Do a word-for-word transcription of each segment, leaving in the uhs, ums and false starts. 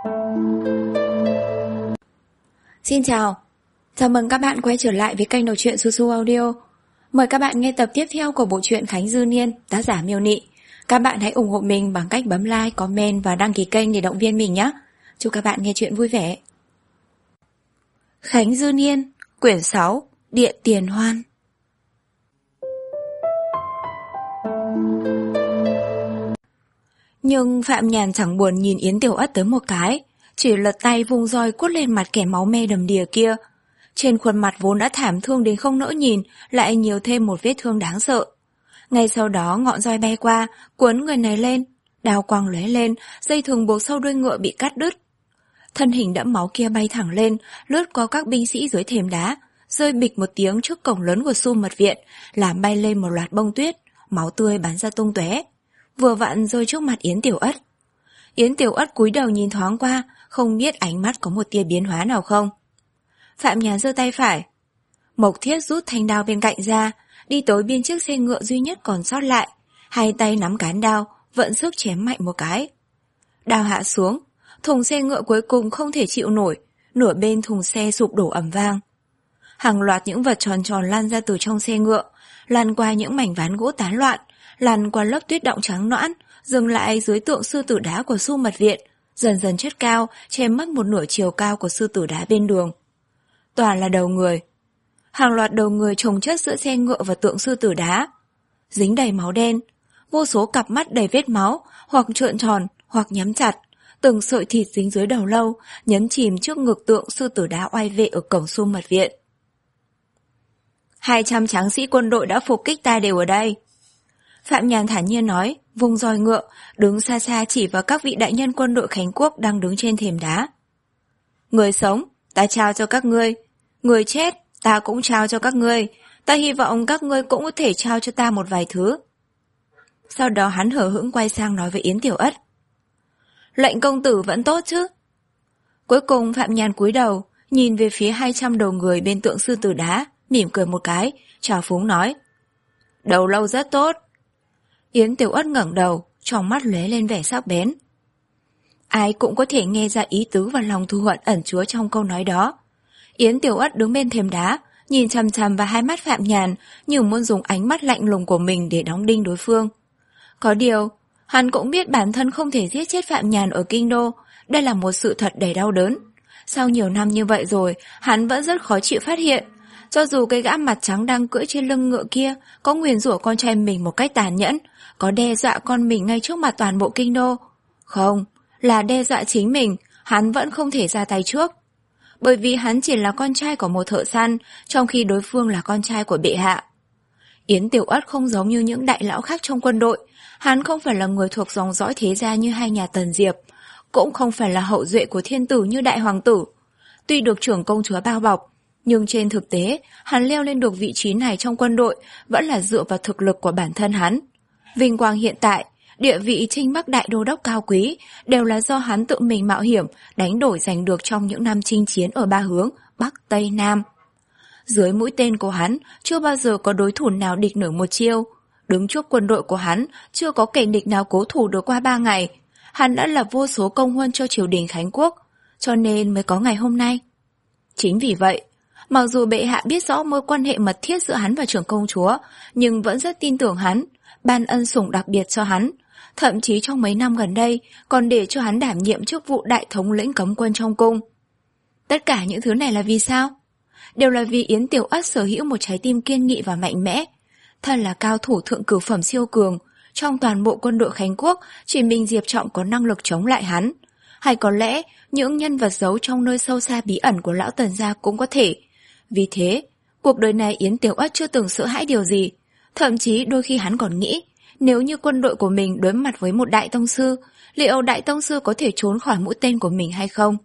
Xin chào, chào mừng các bạn quay trở lại với kênh đọc truyện Su Su Audio. Mời các bạn nghe tập tiếp theo của bộ truyện Khánh Dư Niên, tác giả Miêu Nị. Các bạn hãy ủng hộ mình bằng cách bấm like, comment và đăng ký kênh để động viên mình nhé. Chúc các bạn nghe truyện vui vẻ. Khánh Dư Niên, quyển sáu, Điện Tiền Hoan. Nhưng Phạm Nhàn chẳng buồn nhìn Yến Tiểu Ất tới một cái, chỉ lật tay vung roi quất lên mặt kẻ máu me đầm đìa kia. Trên khuôn mặt vốn đã thảm thương đến không nỡ nhìn, lại nhiều thêm một vết thương đáng sợ. Ngay sau đó ngọn roi bay qua, cuốn người này lên, đao quang lóe lên, dây thừng buộc sau đuôi ngựa bị cắt đứt. Thân hình đẫm máu kia bay thẳng lên, lướt qua các binh sĩ dưới thềm đá, rơi bịch một tiếng trước cổng lớn của Su Mật Viện, làm bay lên một loạt bông tuyết, máu tươi bắn ra tung tóe, vừa vặn rơi trước mặt Yến Tiểu Ất. Yến Tiểu Ất cúi đầu nhìn thoáng qua, không biết ánh mắt có một tia biến hóa nào không. Phạm Nhàn giơ tay phải, Mộc Thiết rút thanh đao bên cạnh ra, đi tới bên chiếc xe ngựa duy nhất còn sót lại, hai tay nắm cán đao, vận sức chém mạnh một cái. Đao hạ xuống, thùng xe ngựa cuối cùng không thể chịu nổi, nửa bên thùng xe sụp đổ ầm vang. Hàng loạt những vật tròn tròn lan ra từ trong xe ngựa, lan qua những mảnh ván gỗ tán loạn, lan qua lớp tuyết đọng trắng nõn, dừng lại dưới tượng sư tử đá của Su Mật Viện, dần dần chất cao, che mất một nửa chiều cao của sư tử đá bên đường. Toàn là đầu người. Hàng loạt đầu người chồng chất giữa xe ngựa và tượng sư tử đá, dính đầy máu đen, vô số cặp mắt đầy vết máu, hoặc trợn tròn, hoặc nhắm chặt, từng sợi thịt dính dưới đầu lâu, nhấn chìm trước ngực tượng sư tử đá oai vệ ở cổng Su Mật Viện. Hai trăm tráng sĩ quân đội đã phục kích ta đều ở đây. Phạm Nhàn thản nhiên nói, vung roi ngựa, đứng xa xa chỉ vào các vị đại nhân quân đội Khánh Quốc đang đứng trên thềm đá. Người sống, ta trao cho các ngươi. Người chết, ta cũng trao cho các ngươi. Ta hy vọng các ngươi cũng có thể trao cho ta một vài thứ. Sau đó hắn hở hững quay sang nói với Yến Tiểu Ất. Lệnh công tử vẫn tốt chứ? Cuối cùng Phạm Nhàn cúi đầu, nhìn về phía hai trăm đầu người bên tượng sư tử đá, mỉm cười một cái, trào phúng nói. Đầu lâu rất tốt. Yến Tiểu Ất ngẩng đầu, trong mắt lóe lên vẻ sắc bén. Ai cũng có thể nghe ra ý tứ và lòng thù hận ẩn chứa trong câu nói đó. Yến Tiểu Ất đứng bên thềm đá, nhìn chằm chằm vào hai mắt Phạm Nhàn, như muốn dùng ánh mắt lạnh lùng của mình để đóng đinh đối phương. Có điều, hắn cũng biết bản thân không thể giết chết Phạm Nhàn ở kinh đô, đây là một sự thật đầy đau đớn. Sau nhiều năm như vậy rồi, hắn vẫn rất khó chịu phát hiện, cho dù cái gã mặt trắng đang cưỡi trên lưng ngựa kia có nguyền rủa con trai mình một cách tàn nhẫn, có đe dọa con mình ngay trước mặt toàn bộ kinh đô. Không, là đe dọa chính mình, hắn vẫn không thể ra tay trước. Bởi vì hắn chỉ là con trai của một thợ săn, trong khi đối phương là con trai của bệ hạ. Yến Tiểu Ất không giống như những đại lão khác trong quân đội, hắn không phải là người thuộc dòng dõi thế gia như hai nhà Tần Diệp, cũng không phải là hậu duệ của thiên tử như đại hoàng tử. Tuy được trưởng công chúa bao bọc, nhưng trên thực tế, hắn leo lên được vị trí này trong quân đội vẫn là dựa vào thực lực của bản thân hắn. Vinh quang hiện tại, địa vị Trinh Bắc đại đô đốc cao quý đều là do hắn tự mình mạo hiểm đánh đổi giành được trong những năm chinh chiến ở ba hướng Bắc, Tây, Nam. Dưới mũi tên của hắn chưa bao giờ có đối thủ nào địch nổi một chiêu. Đứng trước quân đội của hắn chưa có kẻ địch nào cố thủ được qua ba ngày. Hắn đã lập vô số công huân cho triều đình Khánh Quốc, cho nên mới có ngày hôm nay. Chính vì vậy, mặc dù bệ hạ biết rõ mối quan hệ mật thiết giữa hắn và trưởng công chúa, nhưng vẫn rất tin tưởng hắn, ban ân sủng đặc biệt cho hắn. Thậm chí trong mấy năm gần đây còn để cho hắn đảm nhiệm chức vụ đại thống lĩnh cấm quân trong cung. Tất cả những thứ này là vì sao? Đều là vì Yến Tiểu Ất sở hữu một trái tim kiên nghị và mạnh mẽ. Thân là cao thủ thượng cửu phẩm siêu cường, trong toàn bộ quân đội Khánh Quốc chỉ mình Diệp Trọng có năng lực chống lại hắn. Hay có lẽ những nhân vật giấu trong nơi sâu xa bí ẩn của lão Tần gia cũng có thể. Vì thế, cuộc đời này Yến Tiểu Ất chưa từng sợ hãi điều gì. Thậm chí đôi khi hắn còn nghĩ, nếu như quân đội của mình đối mặt với một đại tông sư, liệu đại tông sư có thể trốn khỏi mũi tên của mình hay không?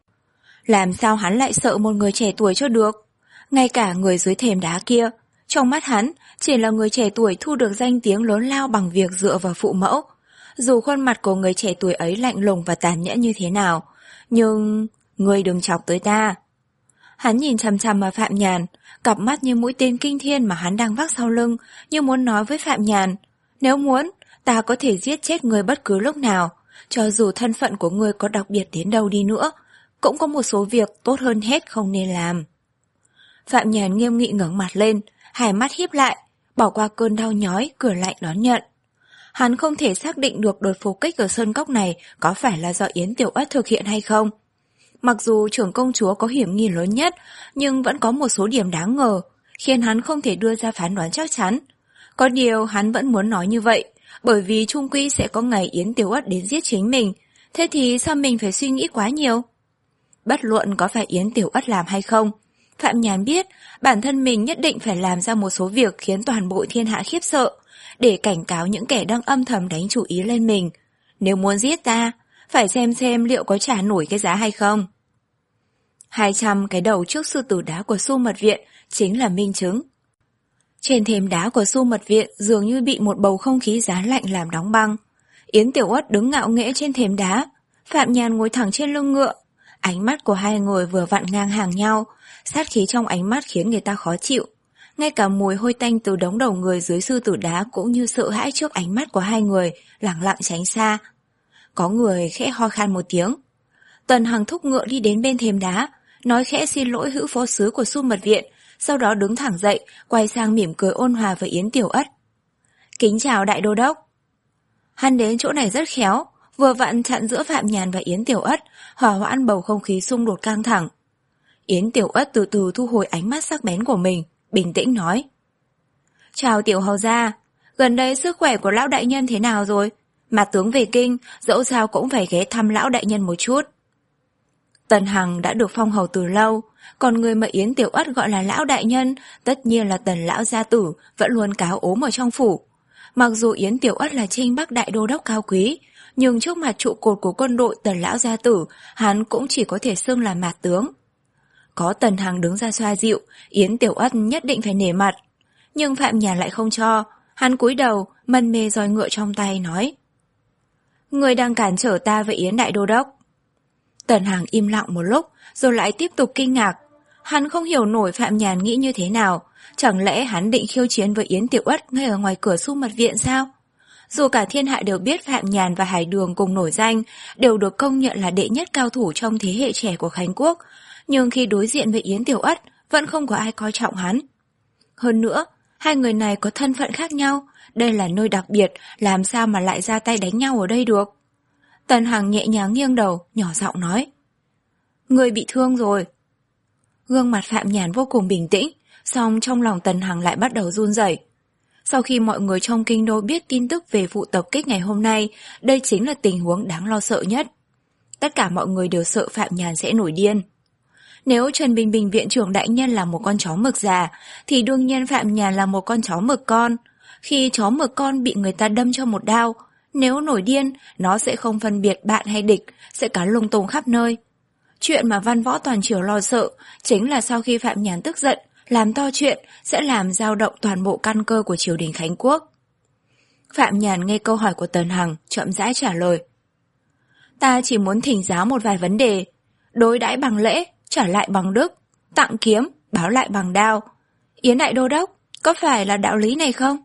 Làm sao hắn lại sợ một người trẻ tuổi cho được? Ngay cả người dưới thềm đá kia, trong mắt hắn chỉ là người trẻ tuổi thu được danh tiếng lớn lao bằng việc dựa vào phụ mẫu. Dù khuôn mặt của người trẻ tuổi ấy lạnh lùng và tàn nhẫn như thế nào, nhưng... Ngươi đừng chọc tới ta. Hắn nhìn chằm chằm vào Phạm Nhàn, cặp mắt như mũi tên kinh thiên mà hắn đang vác sau lưng, như muốn nói với Phạm Nhàn, nếu muốn, ta có thể giết chết ngươi bất cứ lúc nào, cho dù thân phận của ngươi có đặc biệt đến đâu đi nữa, cũng có một số việc tốt hơn hết không nên làm. Phạm Nhàn nghiêm nghị ngẩng mặt lên, hai mắt híp lại, bỏ qua cơn đau nhói, cười lạnh đón nhận. Hắn không thể xác định được đợt phục kích ở sơn cốc này có phải là do Yến Tiểu Ất thực hiện hay không. Mặc dù trưởng công chúa có hiểm nghi lớn nhất, nhưng vẫn có một số điểm đáng ngờ, khiến hắn không thể đưa ra phán đoán chắc chắn. Có điều hắn vẫn muốn nói như vậy, bởi vì chung quy sẽ có ngày Yến Tiểu Ất đến giết chính mình, thế thì sao mình phải suy nghĩ quá nhiều? Bất luận có phải Yến Tiểu Ất làm hay không, Phạm Nhàn biết bản thân mình nhất định phải làm ra một số việc khiến toàn bộ thiên hạ khiếp sợ, để cảnh cáo những kẻ đang âm thầm đánh chủ ý lên mình. Nếu muốn giết ta, phải xem xem liệu có trả nổi cái giá hay không. Hai trăm cái đầu trước sư tử đá của Xu Mật Viện chính là minh chứng. Trên thềm đá của Xu Mật Viện dường như bị một bầu không khí giá lạnh làm đóng băng. Yến Tiểu Ất đứng ngạo nghễ trên thềm đá, Phạm Nhàn ngồi thẳng trên lưng ngựa. Ánh mắt của hai người vừa vặn ngang hàng nhau, sát khí trong ánh mắt khiến người ta khó chịu. Ngay cả mùi hôi tanh từ đống đầu người dưới sư tử đá cũng như sợ hãi trước ánh mắt của hai người, lẳng lặng tránh xa. Có người khẽ ho khan một tiếng. Tần Hằng thúc ngựa đi đến bên thềm đá, nói khẽ xin lỗi hữu phó sứ của Xu Mật Viện, sau đó đứng thẳng dậy, quay sang mỉm cười ôn hòa với Yến Tiểu Ất. Kính chào đại đô đốc. Hắn đến chỗ này rất khéo, vừa vặn chặn giữa Phạm Nhàn và Yến Tiểu Ất, hòa hoãn bầu không khí xung đột căng thẳng. Yến Tiểu Ất từ từ thu hồi ánh mắt sắc bén của mình, bình tĩnh nói. Chào Tiểu hầu gia, gần đây sức khỏe của lão đại nhân thế nào rồi? Mà tướng về kinh, dẫu sao cũng phải ghé thăm lão đại nhân một chút. Tần Hằng đã được phong hầu từ lâu, còn người mà Yến Tiểu Ất gọi là lão đại nhân, tất nhiên là Tần lão gia tử, vẫn luôn cáo ốm ở trong phủ. Mặc dù Yến Tiểu Ất là Trinh Bắc đại đô đốc cao quý, nhưng trước mặt trụ cột của quân đội Tần lão gia tử, hắn cũng chỉ có thể xưng là mạt tướng. Có Tần Hằng đứng ra xoa dịu, Yến Tiểu Ất nhất định phải nể mặt. Nhưng Phạm Nhàn lại không cho, hắn cúi đầu, mân mê roi ngựa trong tay nói. Người đang cản trở ta với Yến đại đô đốc. Tần Hằng im lặng một lúc, rồi lại tiếp tục kinh ngạc. Hắn không hiểu nổi Phạm Nhàn nghĩ như thế nào, chẳng lẽ hắn định khiêu chiến với Yến Tiểu Ất ngay ở ngoài cửa Xu Mật Viện sao? Dù cả thiên hạ đều biết Phạm Nhàn và Hải Đường cùng nổi danh, đều được công nhận là đệ nhất cao thủ trong thế hệ trẻ của Khánh Quốc, nhưng khi đối diện với Yến Tiểu Ất, vẫn không có ai coi trọng hắn. Hơn nữa, hai người này có thân phận khác nhau, đây là nơi đặc biệt, làm sao mà lại ra tay đánh nhau ở đây được? Tần Hằng nhẹ nhàng nghiêng đầu, nhỏ giọng nói. Người bị thương rồi. Gương mặt Phạm Nhàn vô cùng bình tĩnh, song trong lòng Tần Hằng lại bắt đầu run rẩy. Sau khi mọi người trong kinh đô biết tin tức về vụ tập kích ngày hôm nay, đây chính là tình huống đáng lo sợ nhất. Tất cả mọi người đều sợ Phạm Nhàn sẽ nổi điên. Nếu Trần Bình Bình viện trưởng đại nhân là một con chó mực già, thì đương nhiên Phạm Nhàn là một con chó mực con. Khi chó mực con bị người ta đâm cho một đao, nếu nổi điên, nó sẽ không phân biệt bạn hay địch, sẽ cắn lung tung khắp nơi. Chuyện mà văn võ toàn triều lo sợ chính là sau khi Phạm Nhàn tức giận, làm to chuyện sẽ làm dao động toàn bộ căn cơ của triều đình Khánh Quốc. Phạm Nhàn nghe câu hỏi của Tần Hằng, chậm rãi trả lời. Ta chỉ muốn thỉnh giáo một vài vấn đề. Đối đãi bằng lễ, trả lại bằng đức, tặng kiếm, báo lại bằng đao. Yến đại đô đốc, có phải là đạo lý này không?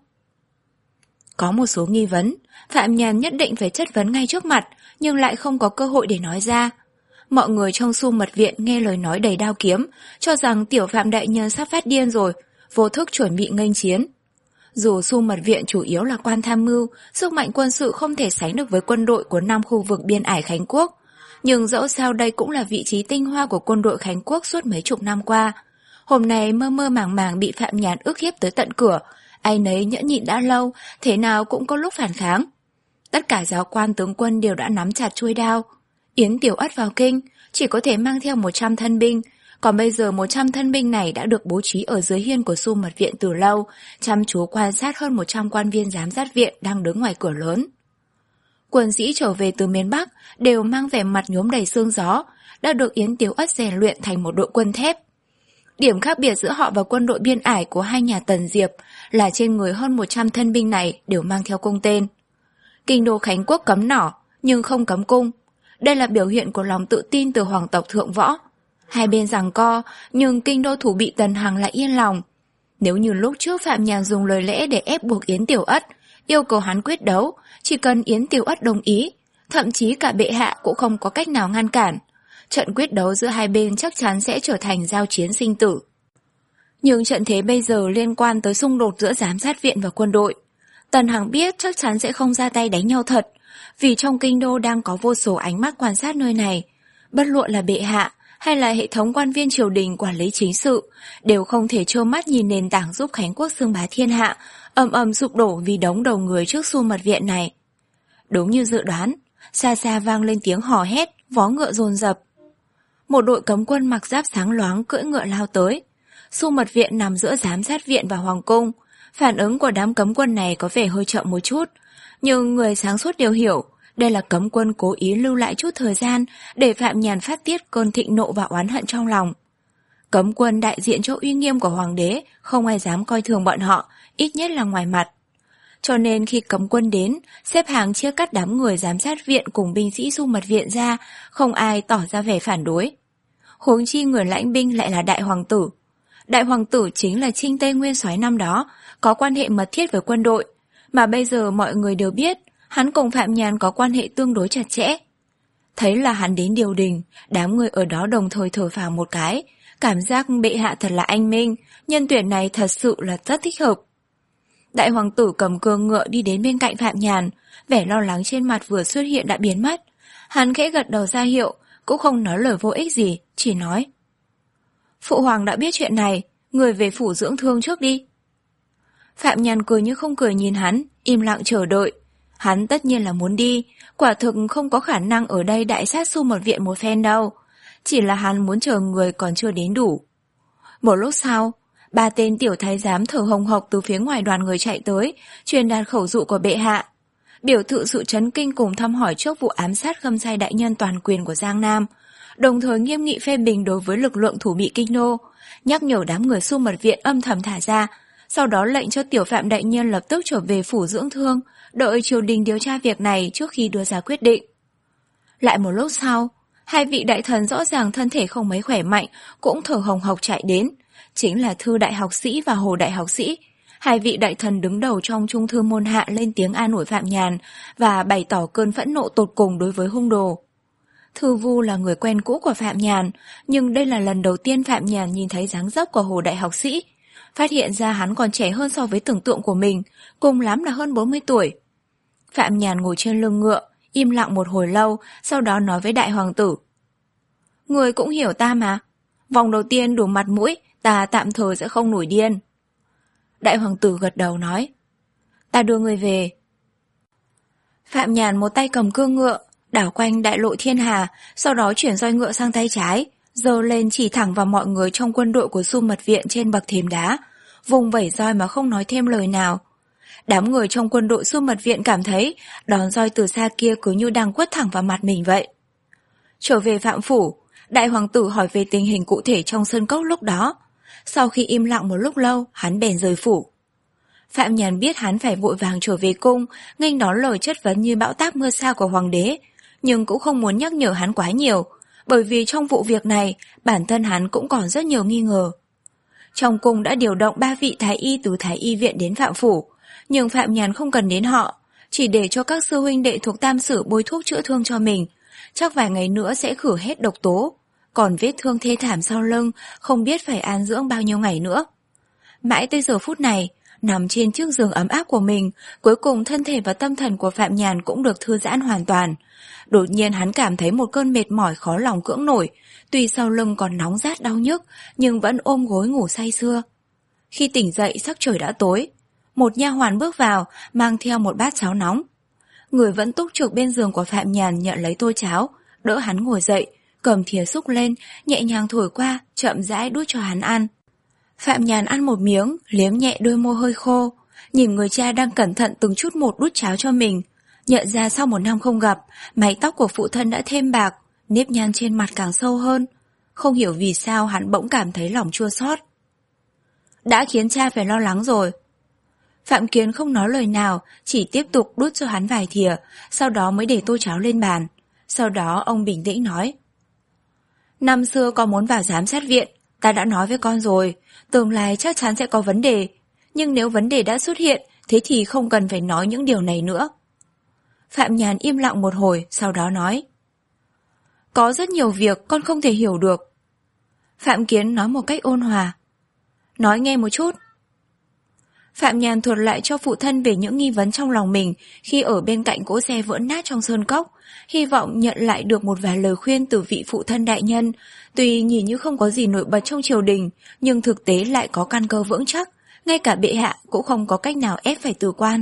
Có một số nghi vấn, Phạm Nhàn nhất định phải chất vấn ngay trước mặt, nhưng lại không có cơ hội để nói ra. Mọi người trong Xu Mật Viện nghe lời nói đầy đao kiếm, cho rằng tiểu Phạm đại nhân sắp phát điên rồi, vô thức chuẩn bị nghênh chiến. Dù Xu Mật Viện chủ yếu là quan tham mưu, sức mạnh quân sự không thể sánh được với quân đội của năm khu vực biên ải Khánh Quốc, nhưng dẫu sao đây cũng là vị trí tinh hoa của quân đội Khánh Quốc suốt mấy chục năm qua. Hôm nay mơ mơ màng màng bị Phạm Nhàn ức hiếp tới tận cửa, ai nấy nhẫn nhịn đã lâu, thế nào cũng có lúc phản kháng. Tất cả giáo quan tướng quân đều đã nắm chặt chuôi đao. Yến Tiểu Ất vào kinh, chỉ có thể mang theo một trăm thân binh, còn bây giờ một trăm thân binh này đã được bố trí ở dưới hiên của Xu Mật Viện từ lâu, chăm chú quan sát hơn một trăm quan viên giám sát viện đang đứng ngoài cửa lớn. Quân sĩ trở về từ miền Bắc đều mang vẻ mặt nhuốm đầy sương gió, đã được Yến Tiểu Ất rèn luyện thành một đội quân thép. Điểm khác biệt giữa họ và quân đội biên ải của hai nhà Tần Diệp là trên người hơn một trăm thân binh này đều mang theo cung tên. Kinh đô Khánh Quốc cấm nỏ, nhưng không cấm cung. Đây là biểu hiện của lòng tự tin từ hoàng tộc thượng võ. Hai bên giằng co, nhưng kinh đô thủ bị Tần Hằng lại yên lòng. Nếu như lúc trước Phạm Nhàn dùng lời lẽ để ép buộc Yến Tiểu Ất, yêu cầu hắn quyết đấu, chỉ cần Yến Tiểu Ất đồng ý, Thậm chí cả bệ hạ cũng không có cách nào ngăn cản. Trận quyết đấu giữa hai bên chắc chắn sẽ trở thành giao chiến sinh tử. Nhưng trận thế bây giờ liên quan tới xung đột giữa giám sát viện và quân đội. Tần Hằng biết chắc chắn sẽ không ra tay đánh nhau thật, vì trong kinh đô đang có vô số ánh mắt quan sát nơi này. Bất luận là bệ hạ hay là hệ thống quan viên triều đình quản lý chính sự, đều không thể trơ mắt nhìn nền tảng giúp Khánh quốc xưng bá thiên hạ ầm ầm sụp đổ vì đống đầu người trước Xu Mật Viện này. Đúng như dự đoán, xa xa vang lên tiếng hò hét, vó ngựa dồn dập. Một đội cấm quân mặc giáp sáng loáng cưỡi ngựa lao tới. Xu Mật Viện nằm giữa giám sát viện và hoàng cung. Phản ứng của đám cấm quân này có vẻ hơi chậm một chút, nhưng người sáng suốt đều hiểu đây là cấm quân cố ý lưu lại chút thời gian để Phạm Nhàn phát tiết cơn thịnh nộ và oán hận trong lòng. Cấm quân đại diện cho uy nghiêm của hoàng đế, không ai dám coi thường bọn họ, ít nhất là ngoài mặt. Cho nên khi cấm quân đến, xếp hàng chia cắt đám người giám sát viện cùng binh sĩ Xu Mật Viện ra, không ai tỏ ra vẻ phản đối. Huống chi người lãnh binh lại là đại hoàng tử. Đại hoàng tử chính là Trinh Tây Nguyên Soái năm đó, có quan hệ mật thiết với quân đội, mà bây giờ mọi người đều biết hắn cùng Phạm Nhàn có quan hệ tương đối chặt chẽ. Thấy là hắn đến điều đình, đám người ở đó đồng thời thở phào một cái, cảm giác bệ hạ thật là anh minh, nhân tuyển này thật sự là rất thích hợp. Đại hoàng tử cầm cương ngựa đi đến bên cạnh Phạm Nhàn, vẻ lo lắng trên mặt vừa xuất hiện đã biến mất. Hắn khẽ gật đầu ra hiệu, cũng không nói lời vô ích gì, chỉ nói: Phụ hoàng đã biết chuyện này, người về phủ dưỡng thương trước đi. Phạm Nhàn cười như không cười nhìn hắn, im lặng chờ đợi. Hắn tất nhiên là muốn đi, quả thực không có khả năng ở đây đại sát Xu Mật Viện một phen đâu. Chỉ là hắn muốn chờ người còn chưa đến đủ. Một lúc sau, ba tên tiểu thái giám thở hồng hộc từ phía ngoài đoàn người chạy tới, truyền đạt khẩu dụ của bệ hạ, biểu thị sự chấn kinh cùng thăm hỏi trước vụ ám sát Khâm Sai đại nhân toàn quyền của Giang Nam, đồng thời nghiêm nghị phê bình đối với lực lượng thủ bị kinh đô, nhắc nhở đám người Xu Mật Viện âm thầm thả ra, sau đó lệnh cho tiểu Phạm đại nhân lập tức trở về phủ dưỡng thương, đợi triều đình điều tra việc này trước khi đưa ra quyết định. Lại một lúc sau, hai vị đại thần rõ ràng thân thể không mấy khỏe mạnh cũng thở hồng hộc chạy đến, chính là Thư đại học sĩ và Hồ đại học sĩ. Hai vị đại thần đứng đầu trong trung thư môn hạ lên tiếng an ủi Phạm Nhàn và bày tỏ cơn phẫn nộ tột cùng đối với hung đồ. Thư Vu là người quen cũ của Phạm Nhàn, nhưng đây là lần đầu tiên Phạm Nhàn nhìn thấy dáng dấp của Hồ đại học sĩ, phát hiện ra hắn còn trẻ hơn so với tưởng tượng của mình, cùng lắm là hơn bốn mươi tuổi. Phạm Nhàn ngồi trên lưng ngựa, im lặng một hồi lâu, sau đó nói với đại hoàng tử: Người cũng hiểu ta mà, vòng đầu tiên đủ mặt mũi, ta tạm thời sẽ không nổi điên. Đại hoàng tử gật đầu nói: Ta đưa người về. Phạm Nhàn một tay cầm cương ngựa, đảo quanh đại lộ thiên hà, sau đó chuyển roi ngựa sang tay trái, giơ lên chỉ thẳng vào mọi người trong quân đội của Xu Mật Viện trên bậc thềm đá, vùng vẩy roi mà không nói thêm lời nào. Đám người trong quân đội Xu Mật Viện cảm thấy đòn roi từ xa kia cứ như đang quất thẳng vào mặt mình vậy. Trở về Phạm phủ, đại hoàng tử hỏi về tình hình cụ thể trong sơn cốc lúc đó. Sau khi im lặng một lúc lâu, hắn bèn rời phủ. Phạm Nhàn biết hắn phải vội vàng trở về cung, nghênh đón lời chất vấn như bão táp mưa sa của hoàng đế, nhưng cũng không muốn nhắc nhở hắn quá nhiều, bởi vì trong vụ việc này, bản thân hắn cũng còn rất nhiều nghi ngờ. Trong cung đã điều động ba vị thái y từ thái y viện đến Phạm phủ, nhưng Phạm Nhàn không cần đến họ, chỉ để cho các sư huynh đệ thuộc Tam Sử bôi thuốc chữa thương cho mình, chắc vài ngày nữa sẽ khử hết độc tố, còn vết thương thê thảm sau lưng không biết phải an dưỡng bao nhiêu ngày nữa. Mãi tới giờ phút này, nằm trên chiếc giường ấm áp của mình, cuối cùng thân thể và tâm thần của Phạm Nhàn cũng được thư giãn hoàn toàn. Đột nhiên hắn cảm thấy một cơn mệt mỏi khó lòng cưỡng nổi, tuy sau lưng còn nóng rát đau nhức, nhưng vẫn ôm gối ngủ say sưa. Khi tỉnh dậy sắc trời đã tối, một nha hoàn bước vào, mang theo một bát cháo nóng. Người vẫn túc trực bên giường của Phạm Nhàn nhận lấy tô cháo, đỡ hắn ngồi dậy, cầm thìa xúc lên, nhẹ nhàng thổi qua, chậm rãi đút cho hắn ăn. Phạm Nhàn ăn một miếng, liếm nhẹ đôi môi hơi khô, nhìn người cha đang cẩn thận từng chút một đút cháo cho mình, nhận ra sau một năm không gặp, mái tóc của phụ thân đã thêm bạc, nếp nhăn trên mặt càng sâu hơn. Không hiểu vì sao hắn bỗng cảm thấy lòng chua xót. Đã khiến cha phải lo lắng rồi. Phạm Kiến không nói lời nào, chỉ tiếp tục đút cho hắn vài thìa, sau đó mới để tô cháo lên bàn. Sau đó ông bình tĩnh nói: Năm xưa con muốn vào giám sát viện, ta đã nói với con rồi, tương lai chắc chắn sẽ có vấn đề. Nhưng nếu vấn đề đã xuất hiện, thế thì không cần phải nói những điều này nữa. Phạm Nhàn im lặng một hồi, sau đó nói. Có rất nhiều việc con không thể hiểu được. Phạm Kiến nói một cách ôn hòa. Nói nghe một chút. Phạm Nhàn thuật lại cho phụ thân về những nghi vấn trong lòng mình khi ở bên cạnh cỗ xe vỡ nát trong sơn cốc, hy vọng nhận lại được một vài lời khuyên từ vị phụ thân đại nhân, tuy nhìn như không có gì nổi bật trong triều đình, nhưng thực tế lại có căn cơ vững chắc, ngay cả bệ hạ cũng không có cách nào ép phải từ quan.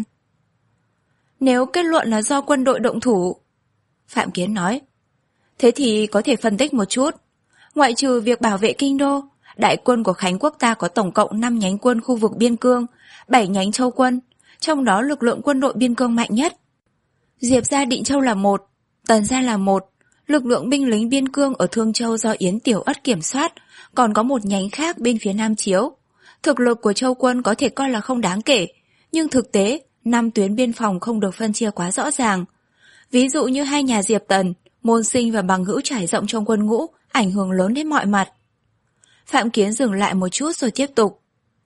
Nếu kết luận là do quân đội động thủ, Phạm Kiến nói, thế thì có thể phân tích một chút. Ngoại trừ việc bảo vệ kinh đô, đại quân của Khánh quốc ta có tổng cộng năm nhánh quân khu vực biên cương, bảy nhánh châu quân, trong đó lực lượng quân đội biên cương mạnh nhất. Diệp gia Định Châu là một, Tần gia là một, lực lượng binh lính biên cương ở Thương Châu do Yến Tiểu Ất kiểm soát, còn có một nhánh khác bên phía Nam Chiếu. Thực lực của châu quân có thể coi là không đáng kể, nhưng thực tế, năm tuyến biên phòng không được phân chia quá rõ ràng. Ví dụ như hai nhà Diệp Tần, Môn Sinh và Bằng Hữu trải rộng trong quân ngũ, ảnh hưởng lớn đến mọi mặt. Phạm Kiến dừng lại một chút rồi tiếp tục.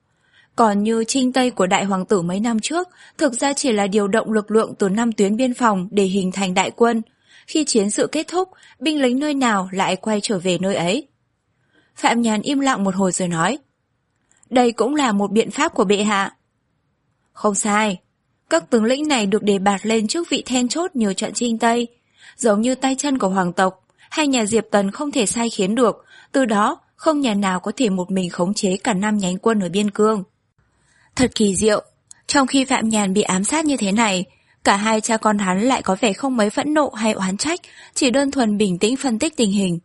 Còn như Trinh Tây của đại hoàng tử mấy năm trước, thực ra chỉ là điều động lực lượng từ năm tuyến biên phòng để hình thành đại quân. Khi chiến sự kết thúc, binh lính nơi nào lại quay trở về nơi ấy. Phạm Nhàn im lặng một hồi rồi nói. Đây cũng là một biện pháp của bệ hạ. Không sai. Các tướng lĩnh này được đề bạt lên chức vị then chốt nhờ trận Trinh Tây. Giống như tay chân của hoàng tộc, hai nhà Diệp Tần không thể sai khiến được, từ đó không nhà nào có thể một mình khống chế cả năm nhánh quân ở biên cương. Thật kỳ diệu, trong khi Phạm Nhàn bị ám sát như thế này, cả hai cha con hắn lại có vẻ không mấy phẫn nộ hay oán trách, chỉ đơn thuần bình tĩnh phân tích tình hình.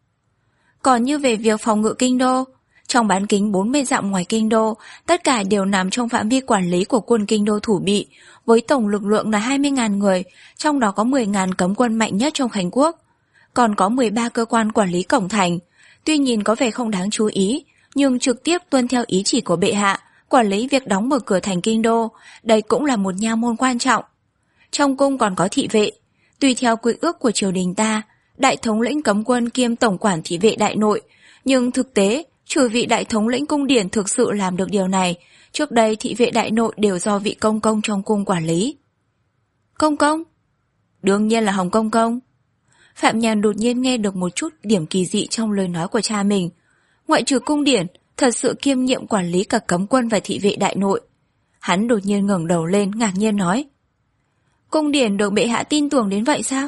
Còn như về việc phòng ngự kinh đô, trong bán kính bốn mươi dặm ngoài kinh đô, tất cả đều nằm trong phạm vi quản lý của quân kinh đô thủ bị, với tổng lực lượng là hai mươi nghìn người, trong đó có mười nghìn cấm quân mạnh nhất trong Khánh quốc. Còn có mười ba cơ quan quản lý cổng thành, tuy nhìn có vẻ không đáng chú ý, nhưng trực tiếp tuân theo ý chỉ của bệ hạ, quản lý việc đóng mở cửa thành kinh đô, đây cũng là một nha môn quan trọng. Trong cung còn có thị vệ, tùy theo quy ước của triều đình ta, đại thống lĩnh cấm quân kiêm tổng quản thị vệ đại nội, nhưng thực tế, trừ vị đại thống lĩnh cung điển thực sự làm được điều này, trước đây thị vệ đại nội đều do vị công công trong cung quản lý. Công công? Đương nhiên là Hồng Công Công. Phạm Nhàn đột nhiên nghe được một chút điểm kỳ dị trong lời nói của cha mình. Ngoại trừ cung điển, thật sự kiêm nhiệm quản lý cả cấm quân và thị vệ đại nội. Hắn đột nhiên ngẩng đầu lên, ngạc nhiên nói. Cung điển được bệ hạ tin tưởng đến vậy sao?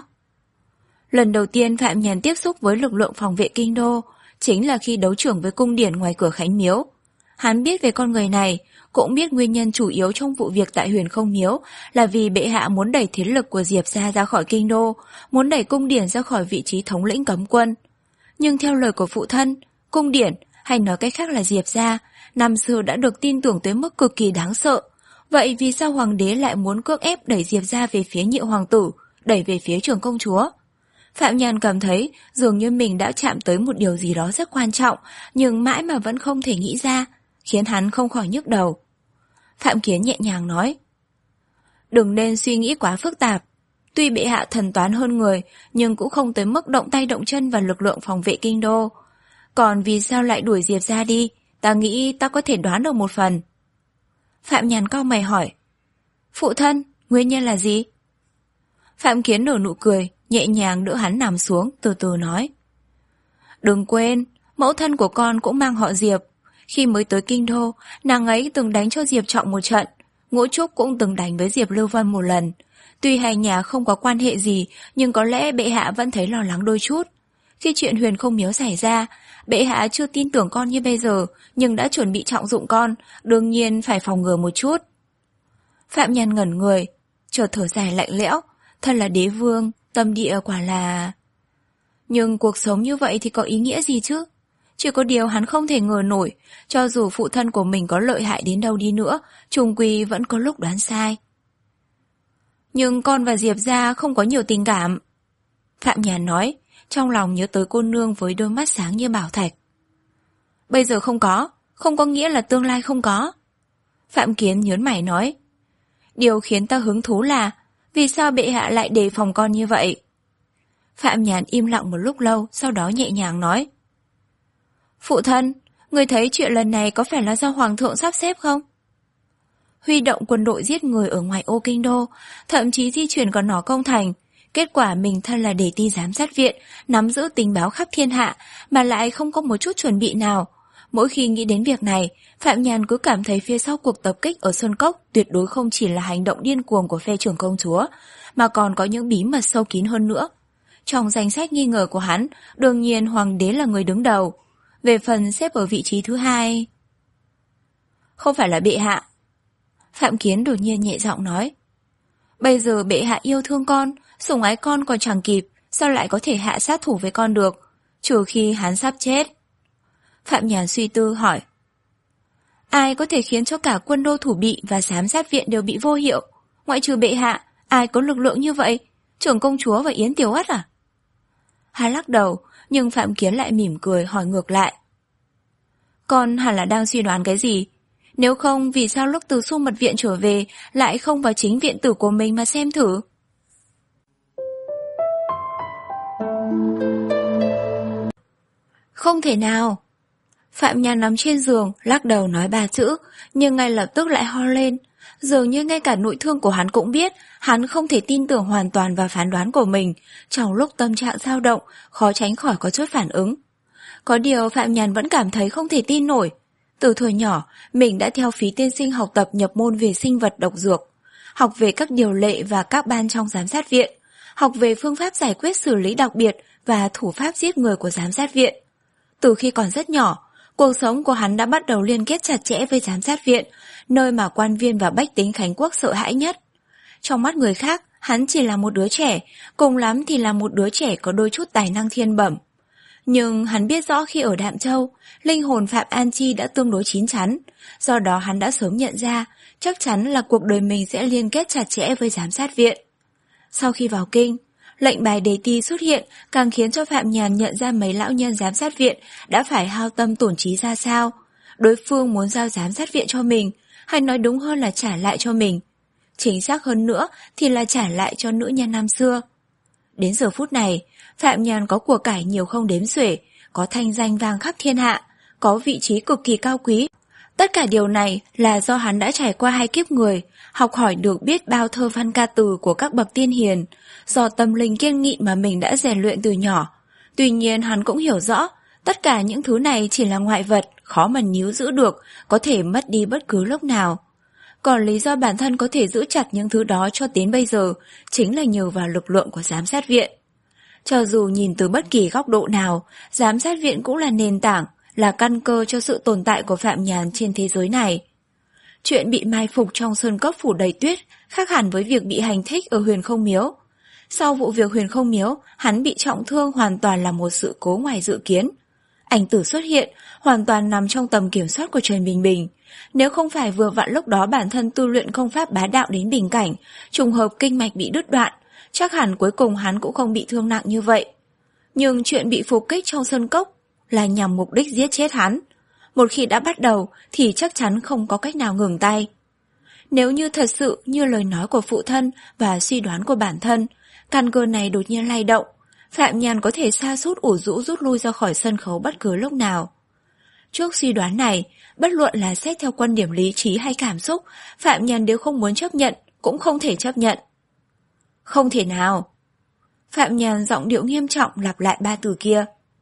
Lần đầu tiên Phạm Nhàn tiếp xúc với lực lượng phòng vệ kinh đô, chính là khi đấu trưởng với cung điển ngoài cửa Khánh Miếu. Hắn biết về con người này, cũng biết nguyên nhân chủ yếu trong vụ việc tại Huyền Không Miếu là vì bệ hạ muốn đẩy thế lực của Diệp gia ra khỏi kinh đô, muốn đẩy cung điển ra khỏi vị trí thống lĩnh cấm quân. Nhưng theo lời của phụ thân, cung điển, hay nói cách khác là Diệp gia, năm xưa đã được tin tưởng tới mức cực kỳ đáng sợ. Vậy vì sao hoàng đế lại muốn cưỡng ép đẩy Diệp gia về phía nhị hoàng tử, đẩy về phía trưởng công chúa? Phạm Nhàn cảm thấy dường như mình đã chạm tới một điều gì đó rất quan trọng, nhưng mãi mà vẫn không thể nghĩ ra, khiến hắn không khỏi nhức đầu. Phạm Kiến nhẹ nhàng nói. Đừng nên suy nghĩ quá phức tạp. Tuy bệ hạ thần toán hơn người, nhưng cũng không tới mức động tay động chân vào lực lượng phòng vệ kinh đô. Còn vì sao lại đuổi Diệp ra đi, ta nghĩ ta có thể đoán được một phần. Phạm Nhàn cau mày hỏi. Phụ thân, nguyên nhân là gì? Phạm Kiến nở nụ cười, nhẹ nhàng đỡ hắn nằm xuống, từ từ nói. Đừng quên, mẫu thân của con cũng mang họ Diệp. Khi mới tới kinh đô, nàng ấy từng đánh cho Diệp Trọng một trận, Ngũ Trúc cũng từng đánh với Diệp Lưu Vân một lần. Tuy hai nhà không có quan hệ gì, nhưng có lẽ bệ hạ vẫn thấy lo lắng đôi chút. Khi chuyện Huyền Không Miếu xảy ra, bệ hạ chưa tin tưởng con như bây giờ, nhưng đã chuẩn bị trọng dụng con, đương nhiên phải phòng ngừa một chút. Phạm Nhàn ngẩn người, chợt thở dài lạnh lẽo, thân là đế vương, tâm địa quả là... Nhưng cuộc sống như vậy thì có ý nghĩa gì chứ? Chỉ có điều hắn không thể ngờ nổi, cho dù phụ thân của mình có lợi hại đến đâu đi nữa, chung quy vẫn có lúc đoán sai. Nhưng con và Diệp gia không có nhiều tình cảm. Phạm Nhàn nói, trong lòng nhớ tới cô nương với đôi mắt sáng như bảo thạch. Bây giờ không có, không có nghĩa là tương lai không có. Phạm Kiến nhớn mày nói. Điều khiến ta hứng thú là, vì sao bệ hạ lại đề phòng con như vậy? Phạm Nhàn im lặng một lúc lâu, sau đó nhẹ nhàng nói. Phụ thân, người thấy chuyện lần này có phải là do hoàng thượng sắp xếp không? huy động quân đội giết người ở ngoài ô kinh đô, thậm chí di chuyển còn nỏ công thành. Kết quả mình thân là đề ti giám sát viện, nắm giữ tình báo khắp thiên hạ, mà lại không có một chút chuẩn bị nào. Mỗi khi nghĩ đến việc này, Phạm Nhàn cứ cảm thấy phía sau cuộc tập kích ở Sơn Cốc tuyệt đối không chỉ là hành động điên cuồng của phe trưởng công chúa, mà còn có những bí mật sâu kín hơn nữa. Trong danh sách nghi ngờ của hắn, đương nhiên hoàng đế là người đứng đầu. Về phần xếp ở vị trí thứ hai... Không phải là bệ hạ. Phạm Kiến đột nhiên nhẹ giọng nói. Bây giờ bệ hạ yêu thương con, sủng ái con còn chẳng kịp, sao lại có thể hạ sát thủ với con được, trừ khi hắn sắp chết. Phạm Nhàn suy tư hỏi. Ai có thể khiến cho cả quân đô thủ bị và giám sát viện đều bị vô hiệu? Ngoại trừ bệ hạ, ai có lực lượng như vậy? Trưởng công chúa và Yến Tiểu Ất à? Hắn lắc đầu, nhưng Phạm Kiến lại mỉm cười hỏi ngược lại. Con hẳn là đang suy đoán cái gì? Nếu không, vì sao lúc từ Xu Mật Viện trở về lại không vào chính viện tử của mình mà xem thử? Không thể nào. Phạm Nhàn nằm trên giường, lắc đầu nói ba chữ, nhưng ngay lập tức lại ho lên. Dường như ngay cả nội thương của hắn cũng biết, hắn không thể tin tưởng hoàn toàn vào phán đoán của mình. Trong lúc tâm trạng dao động, khó tránh khỏi có chút phản ứng. Có điều Phạm Nhàn vẫn cảm thấy không thể tin nổi. Từ thời nhỏ, mình đã theo phí tiên sinh học tập nhập môn về sinh vật độc dược, học về các điều lệ và các ban trong giám sát viện, học về phương pháp giải quyết xử lý đặc biệt và thủ pháp giết người của giám sát viện. Từ khi còn rất nhỏ, cuộc sống của hắn đã bắt đầu liên kết chặt chẽ với giám sát viện, nơi mà quan viên và bách tính Khánh Quốc sợ hãi nhất. Trong mắt người khác, hắn chỉ là một đứa trẻ, cùng lắm thì là một đứa trẻ có đôi chút tài năng thiên bẩm. Nhưng hắn biết rõ khi ở Đạm Châu, linh hồn Phạm An Chi đã tương đối chín chắn, do đó hắn đã sớm nhận ra chắc chắn là cuộc đời mình sẽ liên kết chặt chẽ với giám sát viện. Sau khi vào kinh, lệnh bài đề ti xuất hiện càng khiến cho Phạm Nhàn nhận ra mấy lão nhân giám sát viện đã phải hao tâm tổn trí ra sao. Đối phương muốn giao giám sát viện cho mình, hay nói đúng hơn là trả lại cho mình. Chính xác hơn nữa thì là trả lại cho nữ nhân năm xưa. Đến giờ phút này, Phạm Nhàn có của cải nhiều không đếm xuể, có thanh danh vang khắp thiên hạ, có vị trí cực kỳ cao quý. Tất cả điều này là do hắn đã trải qua hai kiếp người, học hỏi được biết bao thơ văn ca từ của các bậc tiên hiền, do tâm linh kiên nghị mà mình đã rèn luyện từ nhỏ. Tuy nhiên hắn cũng hiểu rõ, tất cả những thứ này chỉ là ngoại vật, khó mà níu giữ được, có thể mất đi bất cứ lúc nào. Còn lý do bản thân có thể giữ chặt những thứ đó cho đến bây giờ chính là nhờ vào lực lượng của giám sát viện. Cho dù nhìn từ bất kỳ góc độ nào, giám sát viện cũng là nền tảng, là căn cơ cho sự tồn tại của Phạm Nhàn trên thế giới này. Chuyện bị mai phục trong sơn cốc phủ đầy tuyết khác hẳn với việc bị hành thích ở Huyền Không Miếu. Sau vụ việc Huyền Không Miếu, hắn bị trọng thương hoàn toàn là một sự cố ngoài dự kiến. Ảnh tử xuất hiện, hoàn toàn nằm trong tầm kiểm soát của Trần Bình Bình. Nếu không phải vừa vặn lúc đó bản thân tu luyện công pháp bá đạo đến bình cảnh, trùng hợp kinh mạch bị đứt đoạn, chắc hẳn cuối cùng hắn cũng không bị thương nặng như vậy. Nhưng chuyện bị phục kích trong sơn cốc là nhằm mục đích giết chết hắn. Một khi đã bắt đầu thì chắc chắn không có cách nào ngừng tay. Nếu như thật sự như lời nói của phụ thân và suy đoán của bản thân, căn cơ này đột nhiên lay động, Phạm Nhàn có thể sa sút ủ rũ rút lui ra khỏi sân khấu bất cứ lúc nào. Trước suy đoán này, bất luận là xét theo quan điểm lý trí hay cảm xúc, Phạm Nhàn đều không muốn chấp nhận, cũng không thể chấp nhận. Không thể nào. Phạm Nhàn giọng điệu nghiêm trọng lặp lại ba từ kia.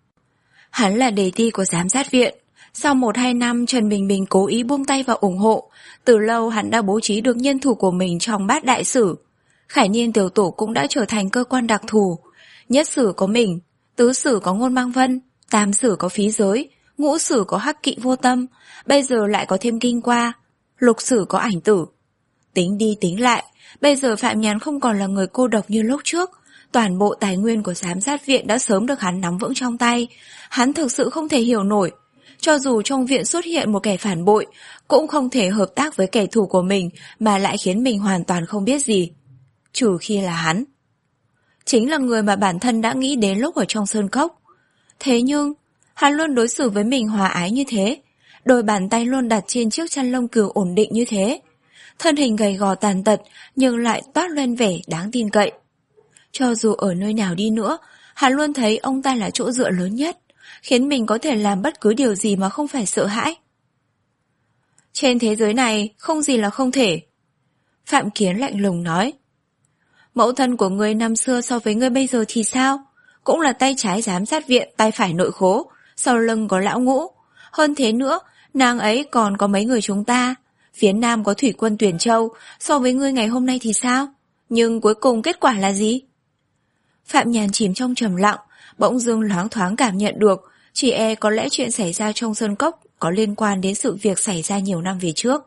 Hắn là đề ti của giám sát viện. Sau một hai năm Trần Bình Bình cố ý buông tay vào ủng hộ, từ lâu hắn đã bố trí được nhân thủ của mình trong bát đại sử. Khải Niên tiểu tổ cũng đã trở thành cơ quan đặc thù. Nhất sử có mình, tứ sử có Ngôn Mang Vân, tam sử có Phí Giới, ngũ sử có Hắc Kỵ Vô Tâm, bây giờ lại có thêm Kinh Qua, lục sử có Ảnh Tử. Tính đi tính lại, bây giờ Phạm Nhàn không còn là người cô độc như lúc trước. Toàn bộ tài nguyên của giám sát viện đã sớm được hắn nắm vững trong tay. Hắn thực sự không thể hiểu nổi. Cho dù trong viện xuất hiện một kẻ phản bội, cũng không thể hợp tác với kẻ thù của mình mà lại khiến mình hoàn toàn không biết gì. Trừ khi là hắn. Chính là người mà bản thân đã nghĩ đến lúc ở trong sơn cốc. Thế nhưng, hắn luôn đối xử với mình hòa ái như thế. Đôi bàn tay luôn đặt trên chiếc chăn lông cừu ổn định như thế. Thân hình gầy gò tàn tật nhưng lại toát lên vẻ đáng tin cậy. Cho dù ở nơi nào đi nữa, hắn luôn thấy ông ta là chỗ dựa lớn nhất, khiến mình có thể làm bất cứ điều gì mà không phải sợ hãi. Trên thế giới này không gì là không thể. Phạm Kiến lạnh lùng nói. Mẫu thân của ngươi năm xưa so với ngươi bây giờ thì sao? Cũng là tay trái giám sát viện, tay phải nội khố, sau lưng có lão ngũ. Hơn thế nữa, nàng ấy còn có mấy người chúng ta. Phía nam có thủy quân Tuyển Châu, so với ngươi ngày hôm nay thì sao? Nhưng cuối cùng kết quả là gì? Phạm Nhàn chìm trong trầm lặng, bỗng dưng loáng thoáng cảm nhận được, chỉ e có lẽ chuyện xảy ra trong Sơn Cốc có liên quan đến sự việc xảy ra nhiều năm về trước.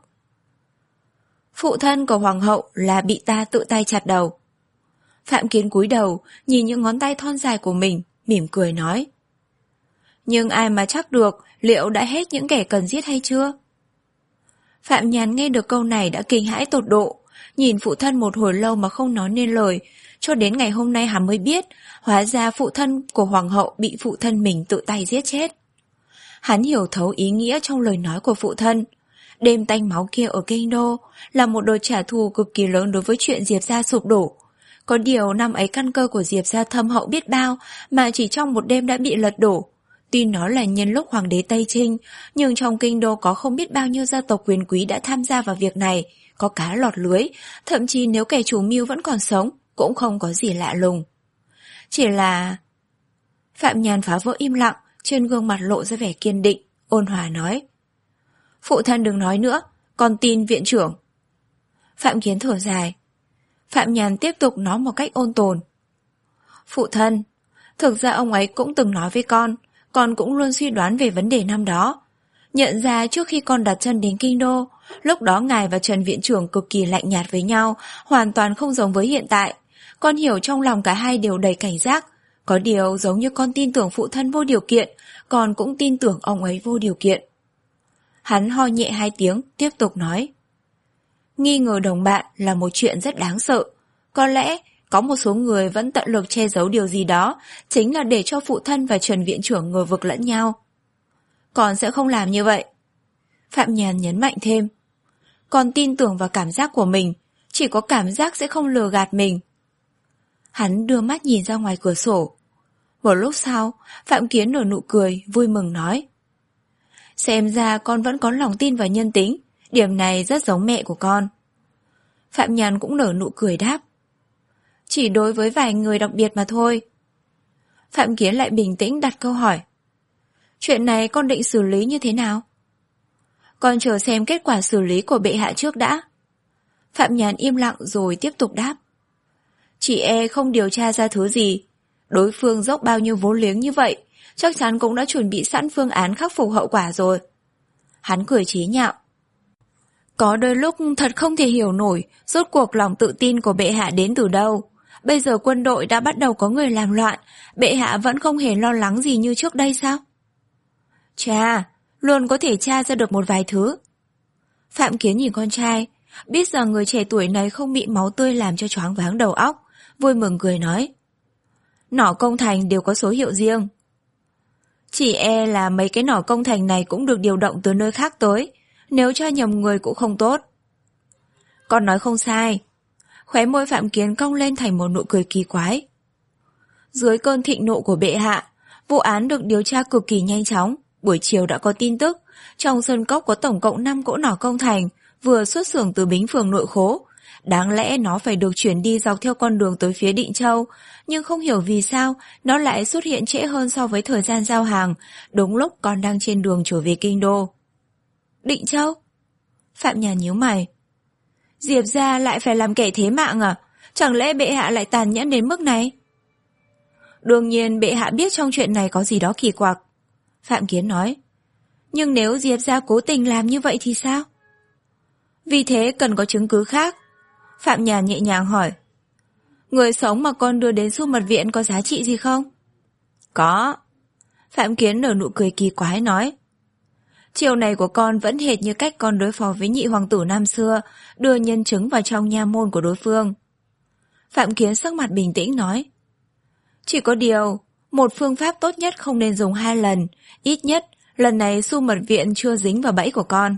Phụ thân của hoàng hậu là bị ta tự tay chặt đầu. Phạm Kiến cúi đầu, nhìn những ngón tay thon dài của mình, mỉm cười nói. Nhưng ai mà chắc được liệu đã hết những kẻ cần giết hay chưa? Phạm Nhàn nghe được câu này đã kinh hãi tột độ, nhìn phụ thân một hồi lâu mà không nói nên lời, cho đến ngày hôm nay hắn mới biết, hóa ra phụ thân của hoàng hậu bị phụ thân mình tự tay giết chết. Hắn hiểu thấu ý nghĩa trong lời nói của phụ thân. Đêm tanh máu kia ở Kinh Đô là một đợt trả thù cực kỳ lớn đối với chuyện Diệp gia sụp đổ. Có điều năm ấy căn cơ của Diệp gia thâm hậu biết bao mà chỉ trong một đêm đã bị lật đổ. Tuy nó là nhân lúc hoàng đế Tây Trinh, nhưng trong Kinh Đô có không biết bao nhiêu gia tộc quyền quý đã tham gia vào việc này, có cá lọt lưới, thậm chí nếu kẻ chủ mưu vẫn còn sống, cũng không có gì lạ lùng. Chỉ là... Phạm Nhàn phá vỡ im lặng, trên gương mặt lộ ra vẻ kiên định, ôn hòa nói. Phụ thân đừng nói nữa, con tin viện trưởng. Phạm Kiến thở dài. Phạm Nhàn tiếp tục nói một cách ôn tồn. Phụ thân, thực ra ông ấy cũng từng nói với con, con cũng luôn suy đoán về vấn đề năm đó. Nhận ra trước khi con đặt chân đến Kinh Đô, lúc đó ngài và Trần viện trưởng cực kỳ lạnh nhạt với nhau, hoàn toàn không giống với hiện tại. Con hiểu trong lòng cả hai đều đầy cảnh giác. Có điều giống như con tin tưởng phụ thân vô điều kiện, con cũng tin tưởng ông ấy vô điều kiện. Hắn ho nhẹ hai tiếng, tiếp tục nói. Nghi ngờ đồng bạn là một chuyện rất đáng sợ. Có lẽ có một số người vẫn tận lực che giấu điều gì đó, chính là để cho phụ thân và Trần viện trưởng ngờ vực lẫn nhau. Con sẽ không làm như vậy. Phạm Nhàn nhấn mạnh thêm. Con tin tưởng vào cảm giác của mình, chỉ có cảm giác sẽ không lừa gạt mình. Hắn đưa mắt nhìn ra ngoài cửa sổ. Một lúc sau, Phạm Kiến nở nụ cười, vui mừng nói. Xem ra con vẫn có lòng tin vào nhân tính, điểm này rất giống mẹ của con. Phạm Nhàn cũng nở nụ cười đáp. Chỉ đối với vài người đặc biệt mà thôi. Phạm Kiến lại bình tĩnh đặt câu hỏi. Chuyện này con định xử lý như thế nào? Con chờ xem kết quả xử lý của bệ hạ trước đã. Phạm Nhàn im lặng rồi tiếp tục đáp. Chị e không điều tra ra thứ gì. Đối phương dốc bao nhiêu vốn liếng như vậy, chắc chắn cũng đã chuẩn bị sẵn phương án khắc phục hậu quả rồi. Hắn cười chế nhạo. Có đôi lúc thật không thể hiểu nổi rốt cuộc lòng tự tin của bệ hạ đến từ đâu. Bây giờ quân đội đã bắt đầu có người làm loạn, bệ hạ vẫn không hề lo lắng gì như trước đây sao? Chà, luôn có thể tra ra được một vài thứ. Phạm Kiến nhìn con trai, biết rằng người trẻ tuổi này không bị máu tươi làm cho choáng váng đầu óc, vui mừng cười nói. Nỏ công thành đều có số hiệu riêng. Chỉ e là mấy cái nỏ công thành này cũng được điều động từ nơi khác tới, nếu tra nhầm người cũng không tốt. Con nói không sai. Khóe môi Phạm Kiến cong lên thành một nụ cười kỳ quái. Dưới cơn thịnh nộ của bệ hạ, vụ án được điều tra cực kỳ nhanh chóng. Buổi chiều đã có tin tức, trong Sơn Cốc có tổng cộng năm cỗ nỏ công thành, vừa xuất xưởng từ Bính Phường nội khố. Đáng lẽ nó phải được chuyển đi dọc theo con đường tới phía Định Châu, nhưng không hiểu vì sao nó lại xuất hiện trễ hơn so với thời gian giao hàng, đúng lúc con đang trên đường trở về Kinh Đô. Định Châu? Phạm Nhàn nhíu mày. Diệp gia lại phải làm kẻ thế mạng à? Chẳng lẽ bệ hạ lại tàn nhẫn đến mức này? Đương nhiên bệ hạ biết trong chuyện này có gì đó kỳ quặc. Phạm Kiến nói. Nhưng nếu Diệp gia cố tình làm như vậy thì sao? Vì thế cần có chứng cứ khác. Phạm Nhàn nhẹ nhàng hỏi. Người sống mà con đưa đến Xu Mật Viện có giá trị gì không? Có. Phạm Kiến nở nụ cười kỳ quái nói. Chiều này của con vẫn hệt như cách con đối phó với nhị hoàng tử năm xưa, đưa nhân chứng vào trong nha môn của đối phương. Phạm Kiến sắc mặt bình tĩnh nói. Chỉ có điều, một phương pháp tốt nhất không nên dùng hai lần, ít nhất lần này Xu Mật Viện chưa dính vào bẫy của con.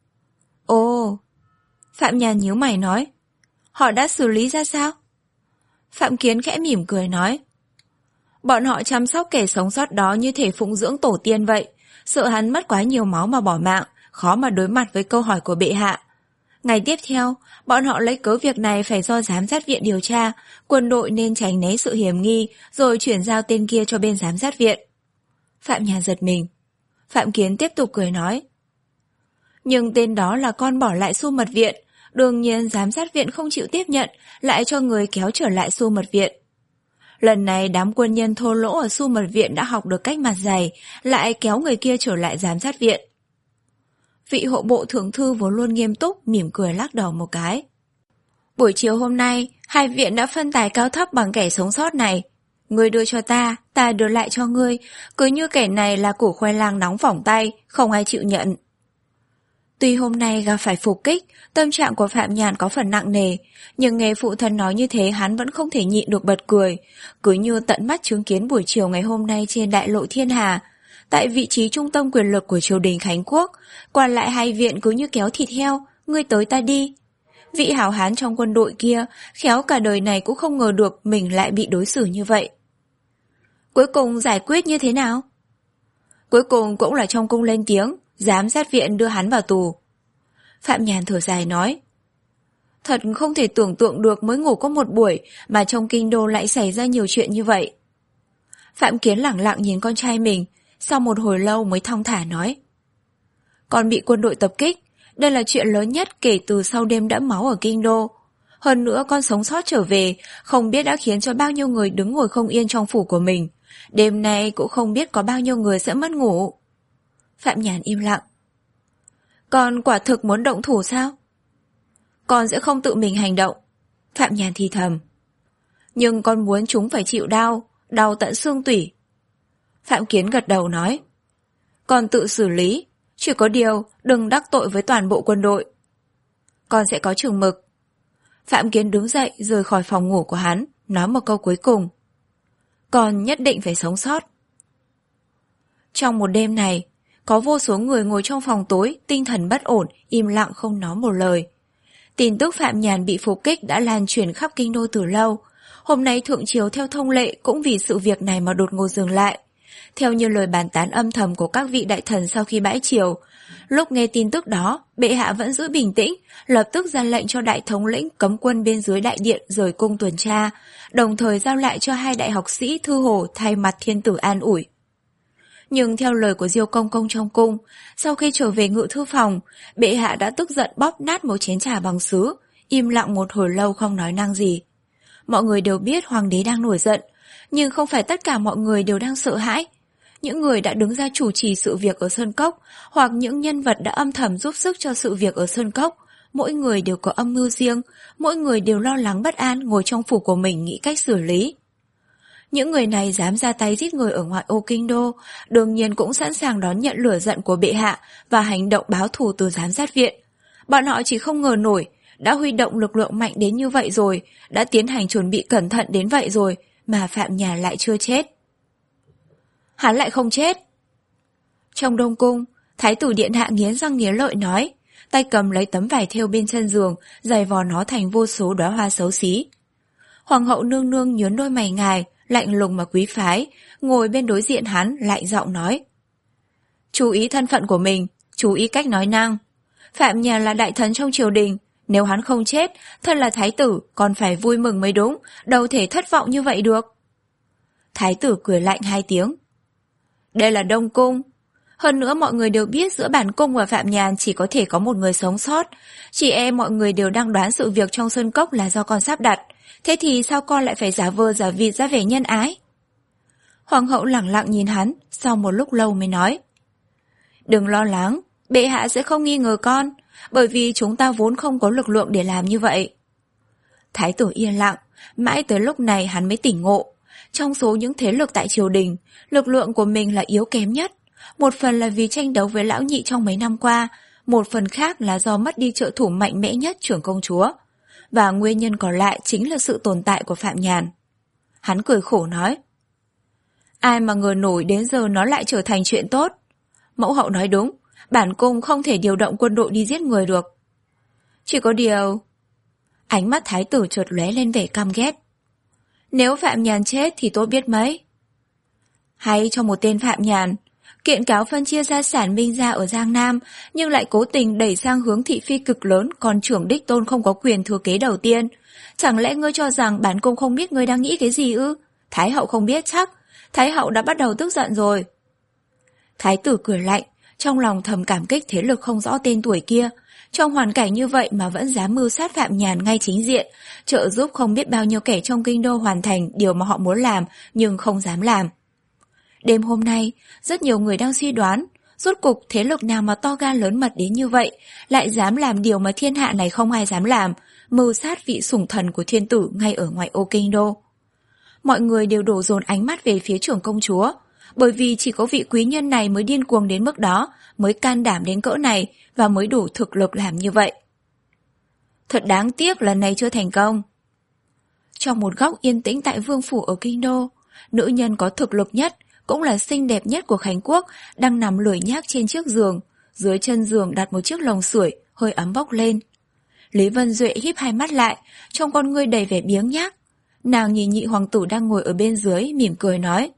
Ồ, Phạm Nhàn nhíu mày nói. Họ đã xử lý ra sao? Phạm Kiến khẽ mỉm cười nói. Bọn họ chăm sóc kẻ sống sót đó như thể phụng dưỡng tổ tiên vậy, sợ hắn mất quá nhiều máu mà bỏ mạng, khó mà đối mặt với câu hỏi của bệ hạ. Ngày tiếp theo, bọn họ lấy cớ việc này phải do giám sát viện điều tra, quân đội nên tránh né sự hiểm nghi, rồi chuyển giao tên kia cho bên giám sát viện. Phạm Nhàn giật mình. Phạm Kiến tiếp tục cười nói. Nhưng tên đó là con bỏ lại Xu Mật Viện, đương nhiên giám sát viện không chịu tiếp nhận, lại cho người kéo trở lại Xu Mật Viện. Lần này đám quân nhân thô lỗ ở Xu Mật Viện đã học được cách mặt dày, lại kéo người kia trở lại giám sát viện. Vị hộ bộ thượng thư vốn luôn nghiêm túc, mỉm cười lắc đầu một cái. Buổi chiều hôm nay, hai viện đã phân tài cao thấp bằng kẻ sống sót này. Ngươi đưa cho ta, ta đưa lại cho ngươi, cứ như kẻ này là củ khoai lang nóng phỏng tay, không ai chịu nhận. Tuy hôm nay gặp phải phục kích, tâm trạng của Phạm Nhàn có phần nặng nề, nhưng nghe phụ thân nói như thế hắn vẫn không thể nhịn được bật cười, cứ như tận mắt chứng kiến buổi chiều ngày hôm nay trên đại lộ Thiên Hà. Tại vị trí trung tâm quyền lực của triều đình Khánh Quốc, quan lại hai viện cứ như kéo thịt heo, ngươi tới ta đi. Vị hảo hán trong quân đội kia, khéo cả đời này cũng không ngờ được mình lại bị đối xử như vậy. Cuối cùng giải quyết như thế nào? Cuối cùng cũng là trong cung lên tiếng, giám sát viện đưa hắn vào tù. Phạm Nhàn thở dài nói. Thật không thể tưởng tượng được mới ngủ có một buổi mà trong kinh đô lại xảy ra nhiều chuyện như vậy. Phạm Kiến lẳng lặng nhìn con trai mình, sau một hồi lâu mới thong thả nói. Con bị quân đội tập kích, đây là chuyện lớn nhất kể từ sau đêm đẫm máu ở kinh đô. Hơn nữa con sống sót trở về, không biết đã khiến cho bao nhiêu người đứng ngồi không yên trong phủ của mình. Đêm nay cũng không biết có bao nhiêu người sẽ mất ngủ. Phạm Nhàn im lặng. Con quả thực muốn động thủ sao? Con sẽ không tự mình hành động. Phạm Nhàn thì thầm. Nhưng con muốn chúng phải chịu đau, đau tận xương tủy. Phạm Kiến gật đầu nói. Con tự xử lý, chỉ có điều đừng đắc tội với toàn bộ quân đội. Con sẽ có chừng mực. Phạm Kiến đứng dậy rời khỏi phòng ngủ của hắn, nói một câu cuối cùng. Con nhất định phải sống sót. Trong một đêm này, có vô số người ngồi trong phòng tối, tinh thần bất ổn, im lặng không nói một lời. Tin tức Phạm Nhàn bị phục kích đã lan truyền khắp kinh đô từ lâu. Hôm nay thượng triều theo thông lệ cũng vì sự việc này mà đột ngột dừng lại. Theo như lời bàn tán âm thầm của các vị đại thần sau khi bãi triều, lúc nghe tin tức đó, bệ hạ vẫn giữ bình tĩnh, lập tức ra lệnh cho đại thống lĩnh cấm quân bên dưới đại điện rời cung tuần tra, đồng thời giao lại cho hai đại học sĩ Thư Hồ thay mặt thiên tử an ủi. Nhưng theo lời của Diêu Công Công trong cung, sau khi trở về ngự thư phòng, bệ hạ đã tức giận bóp nát một chén trà bằng sứ, im lặng một hồi lâu không nói năng gì. Mọi người đều biết hoàng đế đang nổi giận, nhưng không phải tất cả mọi người đều đang sợ hãi. Những người đã đứng ra chủ trì sự việc ở Sơn Cốc, hoặc những nhân vật đã âm thầm giúp sức cho sự việc ở Sơn Cốc, mỗi người đều có âm mưu riêng, mỗi người đều lo lắng bất an ngồi trong phủ của mình nghĩ cách xử lý. Những người này dám ra tay giết người ở ngoại ô kinh đô, đương nhiên cũng sẵn sàng đón nhận lửa giận của bệ hạ và hành động báo thù từ giám sát viện. Bọn họ chỉ không ngờ nổi, đã huy động lực lượng mạnh đến như vậy rồi, đã tiến hành chuẩn bị cẩn thận đến vậy rồi, mà Phạm Nhàn lại chưa chết. Hắn lại không chết. Trong đông cung, Thái tử điện hạ nghiến răng nghiến lợi nói, tay cầm lấy tấm vải thêu bên chân giường, giày vò nó thành vô số đóa hoa xấu xí. Hoàng hậu nương nương nhướng đôi mày ngài, lạnh lùng mà quý phái, ngồi bên đối diện hắn lạnh giọng nói. Chú ý thân phận của mình, chú ý cách nói năng. Phạm Nhàn là đại thần trong triều đình, nếu hắn không chết, thân là thái tử còn phải vui mừng mới đúng, đâu thể thất vọng như vậy được. Thái tử cười lạnh hai tiếng. Đây là đông cung. Hơn nữa mọi người đều biết giữa bản cung và Phạm Nhàn chỉ có thể có một người sống sót. Chỉ e mọi người đều đang đoán sự việc trong Sơn Cốc là do con sắp đặt. Thế thì sao con lại phải giả vờ giả vịt ra vẻ nhân ái? Hoàng hậu lẳng lặng nhìn hắn, sau một lúc lâu mới nói. Đừng lo lắng, bệ hạ sẽ không nghi ngờ con, bởi vì chúng ta vốn không có lực lượng để làm như vậy. Thái tử yên lặng, mãi tới lúc này hắn mới tỉnh ngộ. Trong số những thế lực tại triều đình, lực lượng của mình là yếu kém nhất. Một phần là vì tranh đấu với lão nhị trong mấy năm qua, một phần khác là do mất đi trợ thủ mạnh mẽ nhất trưởng công chúa. Và nguyên nhân còn lại chính là sự tồn tại của Phạm Nhàn. Hắn cười khổ nói. Ai mà ngờ nổi đến giờ nó lại trở thành chuyện tốt. Mẫu hậu nói đúng, bản cung không thể điều động quân đội đi giết người được. Chỉ có điều... Ánh mắt thái tử chợt lóe lên vẻ căm ghét. Nếu Phạm Nhàn chết thì tốt biết mấy. Hay cho một tên Phạm Nhàn, Kiện cáo phân chia gia sản Minh gia ở Giang Nam, nhưng lại cố tình đẩy sang hướng thị phi cực lớn, còn trưởng đích tôn không có quyền thừa kế đầu tiên. Chẳng lẽ ngươi cho rằng bản cung không biết ngươi đang nghĩ cái gì ư? Thái hậu không biết chắc, Thái hậu đã bắt đầu tức giận rồi. Thái tử cười lạnh, trong lòng thầm cảm kích thế lực không rõ tên tuổi kia. Trong hoàn cảnh như vậy mà vẫn dám mưu sát Phạm Nhàn ngay chính diện, trợ giúp không biết bao nhiêu kẻ trong kinh đô hoàn thành điều mà họ muốn làm nhưng không dám làm. Đêm hôm nay, rất nhiều người đang suy đoán, rốt cục thế lực nào mà to gan lớn mật đến như vậy, lại dám làm điều mà thiên hạ này không ai dám làm, mưu sát vị sủng thần của thiên tử ngay ở ngoại ô kinh đô. Mọi người đều đổ dồn ánh mắt về phía trưởng công chúa, bởi vì chỉ có vị quý nhân này mới điên cuồng đến mức đó, mới can đảm đến cỡ này và mới đủ thực lực làm như vậy. Thật đáng tiếc lần này chưa thành công. Trong một góc yên tĩnh tại vương phủ ở kinh đô, nữ nhân có thực lực nhất, cũng là xinh đẹp nhất của Khánh Quốc, đang nằm lười nhác trên chiếc giường, dưới chân giường đặt một chiếc lồng sưởi, hơi ấm bốc lên. Lý Vân Duệ híp hai mắt lại, trong con ngươi đầy vẻ biếng nhác. Nàng nhìn nhị hoàng tử đang ngồi ở bên dưới, mỉm cười nói: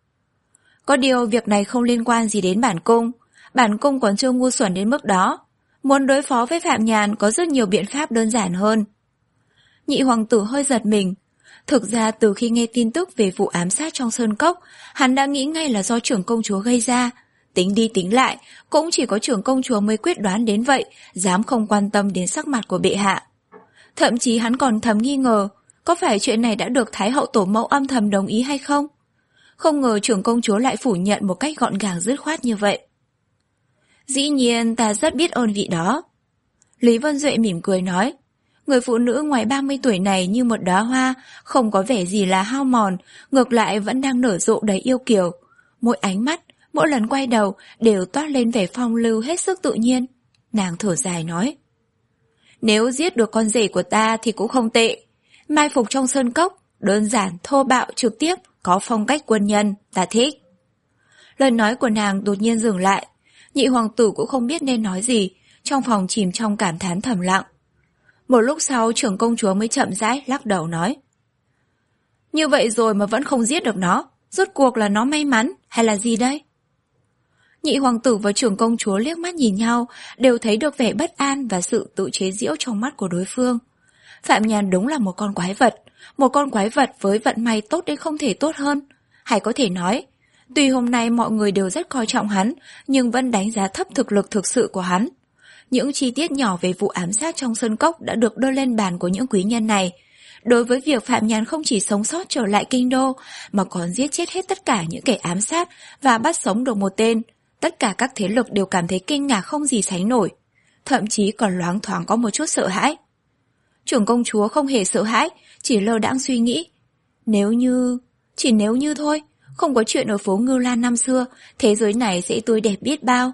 Có điều việc này không liên quan gì đến bản cung, bản cung còn chưa ngu xuẩn đến mức đó. Muốn đối phó với Phạm Nhàn có rất nhiều biện pháp đơn giản hơn. Nhị hoàng tử hơi giật mình. Thực ra từ khi nghe tin tức về vụ ám sát trong sơn cốc, hắn đã nghĩ ngay là do trưởng công chúa gây ra. Tính đi tính lại, cũng chỉ có trưởng công chúa mới quyết đoán đến vậy, dám không quan tâm đến sắc mặt của bệ hạ. Thậm chí hắn còn thầm nghi ngờ, có phải chuyện này đã được Thái hậu tổ mẫu âm thầm đồng ý hay không? Không ngờ trưởng công chúa lại phủ nhận một cách gọn gàng dứt khoát như vậy. Dĩ nhiên ta rất biết ơn vị đó. Lý Vân Duệ mỉm cười nói, người phụ nữ ngoài ba mươi tuổi này như một đóa hoa, không có vẻ gì là hao mòn, ngược lại vẫn đang nở rộ đầy yêu kiều. Mỗi ánh mắt, mỗi lần quay đầu đều toát lên vẻ phong lưu hết sức tự nhiên. Nàng thở dài nói, nếu giết được con rể của ta thì cũng không tệ. Mai phục trong sơn cốc, đơn giản, thô bạo, trực tiếp, có phong cách quân nhân, ta thích. Lời nói của nàng đột nhiên dừng lại. Nhị hoàng tử cũng không biết nên nói gì, trong phòng chìm trong cảm thán thầm lặng. Một lúc sau trưởng công chúa mới chậm rãi lắc đầu nói, như vậy rồi mà vẫn không giết được nó, rốt cuộc là nó may mắn hay là gì đây? Nhị hoàng tử và trưởng công chúa liếc mắt nhìn nhau, đều thấy được vẻ bất an và sự tự chế giễu trong mắt của đối phương. Phạm Nhàn đúng là một con quái vật, một con quái vật với vận may tốt đến không thể tốt hơn. Hay có thể nói, tuy hôm nay mọi người đều rất coi trọng hắn, nhưng vẫn đánh giá thấp thực lực thực sự của hắn. Những chi tiết nhỏ về vụ ám sát trong sơn cốc đã được đưa lên bàn của những quý nhân này. Đối với việc Phạm Nhàn không chỉ sống sót trở lại kinh đô, mà còn giết chết hết tất cả những kẻ ám sát và bắt sống được một tên, tất cả các thế lực đều cảm thấy kinh ngạc không gì sánh nổi, thậm chí còn loáng thoáng có một chút sợ hãi. Trưởng công chúa không hề sợ hãi, chỉ lơ đãng suy nghĩ. Nếu như... chỉ nếu như thôi, không có chuyện ở phố Ngưu Lan năm xưa, thế giới này sẽ tươi đẹp biết bao.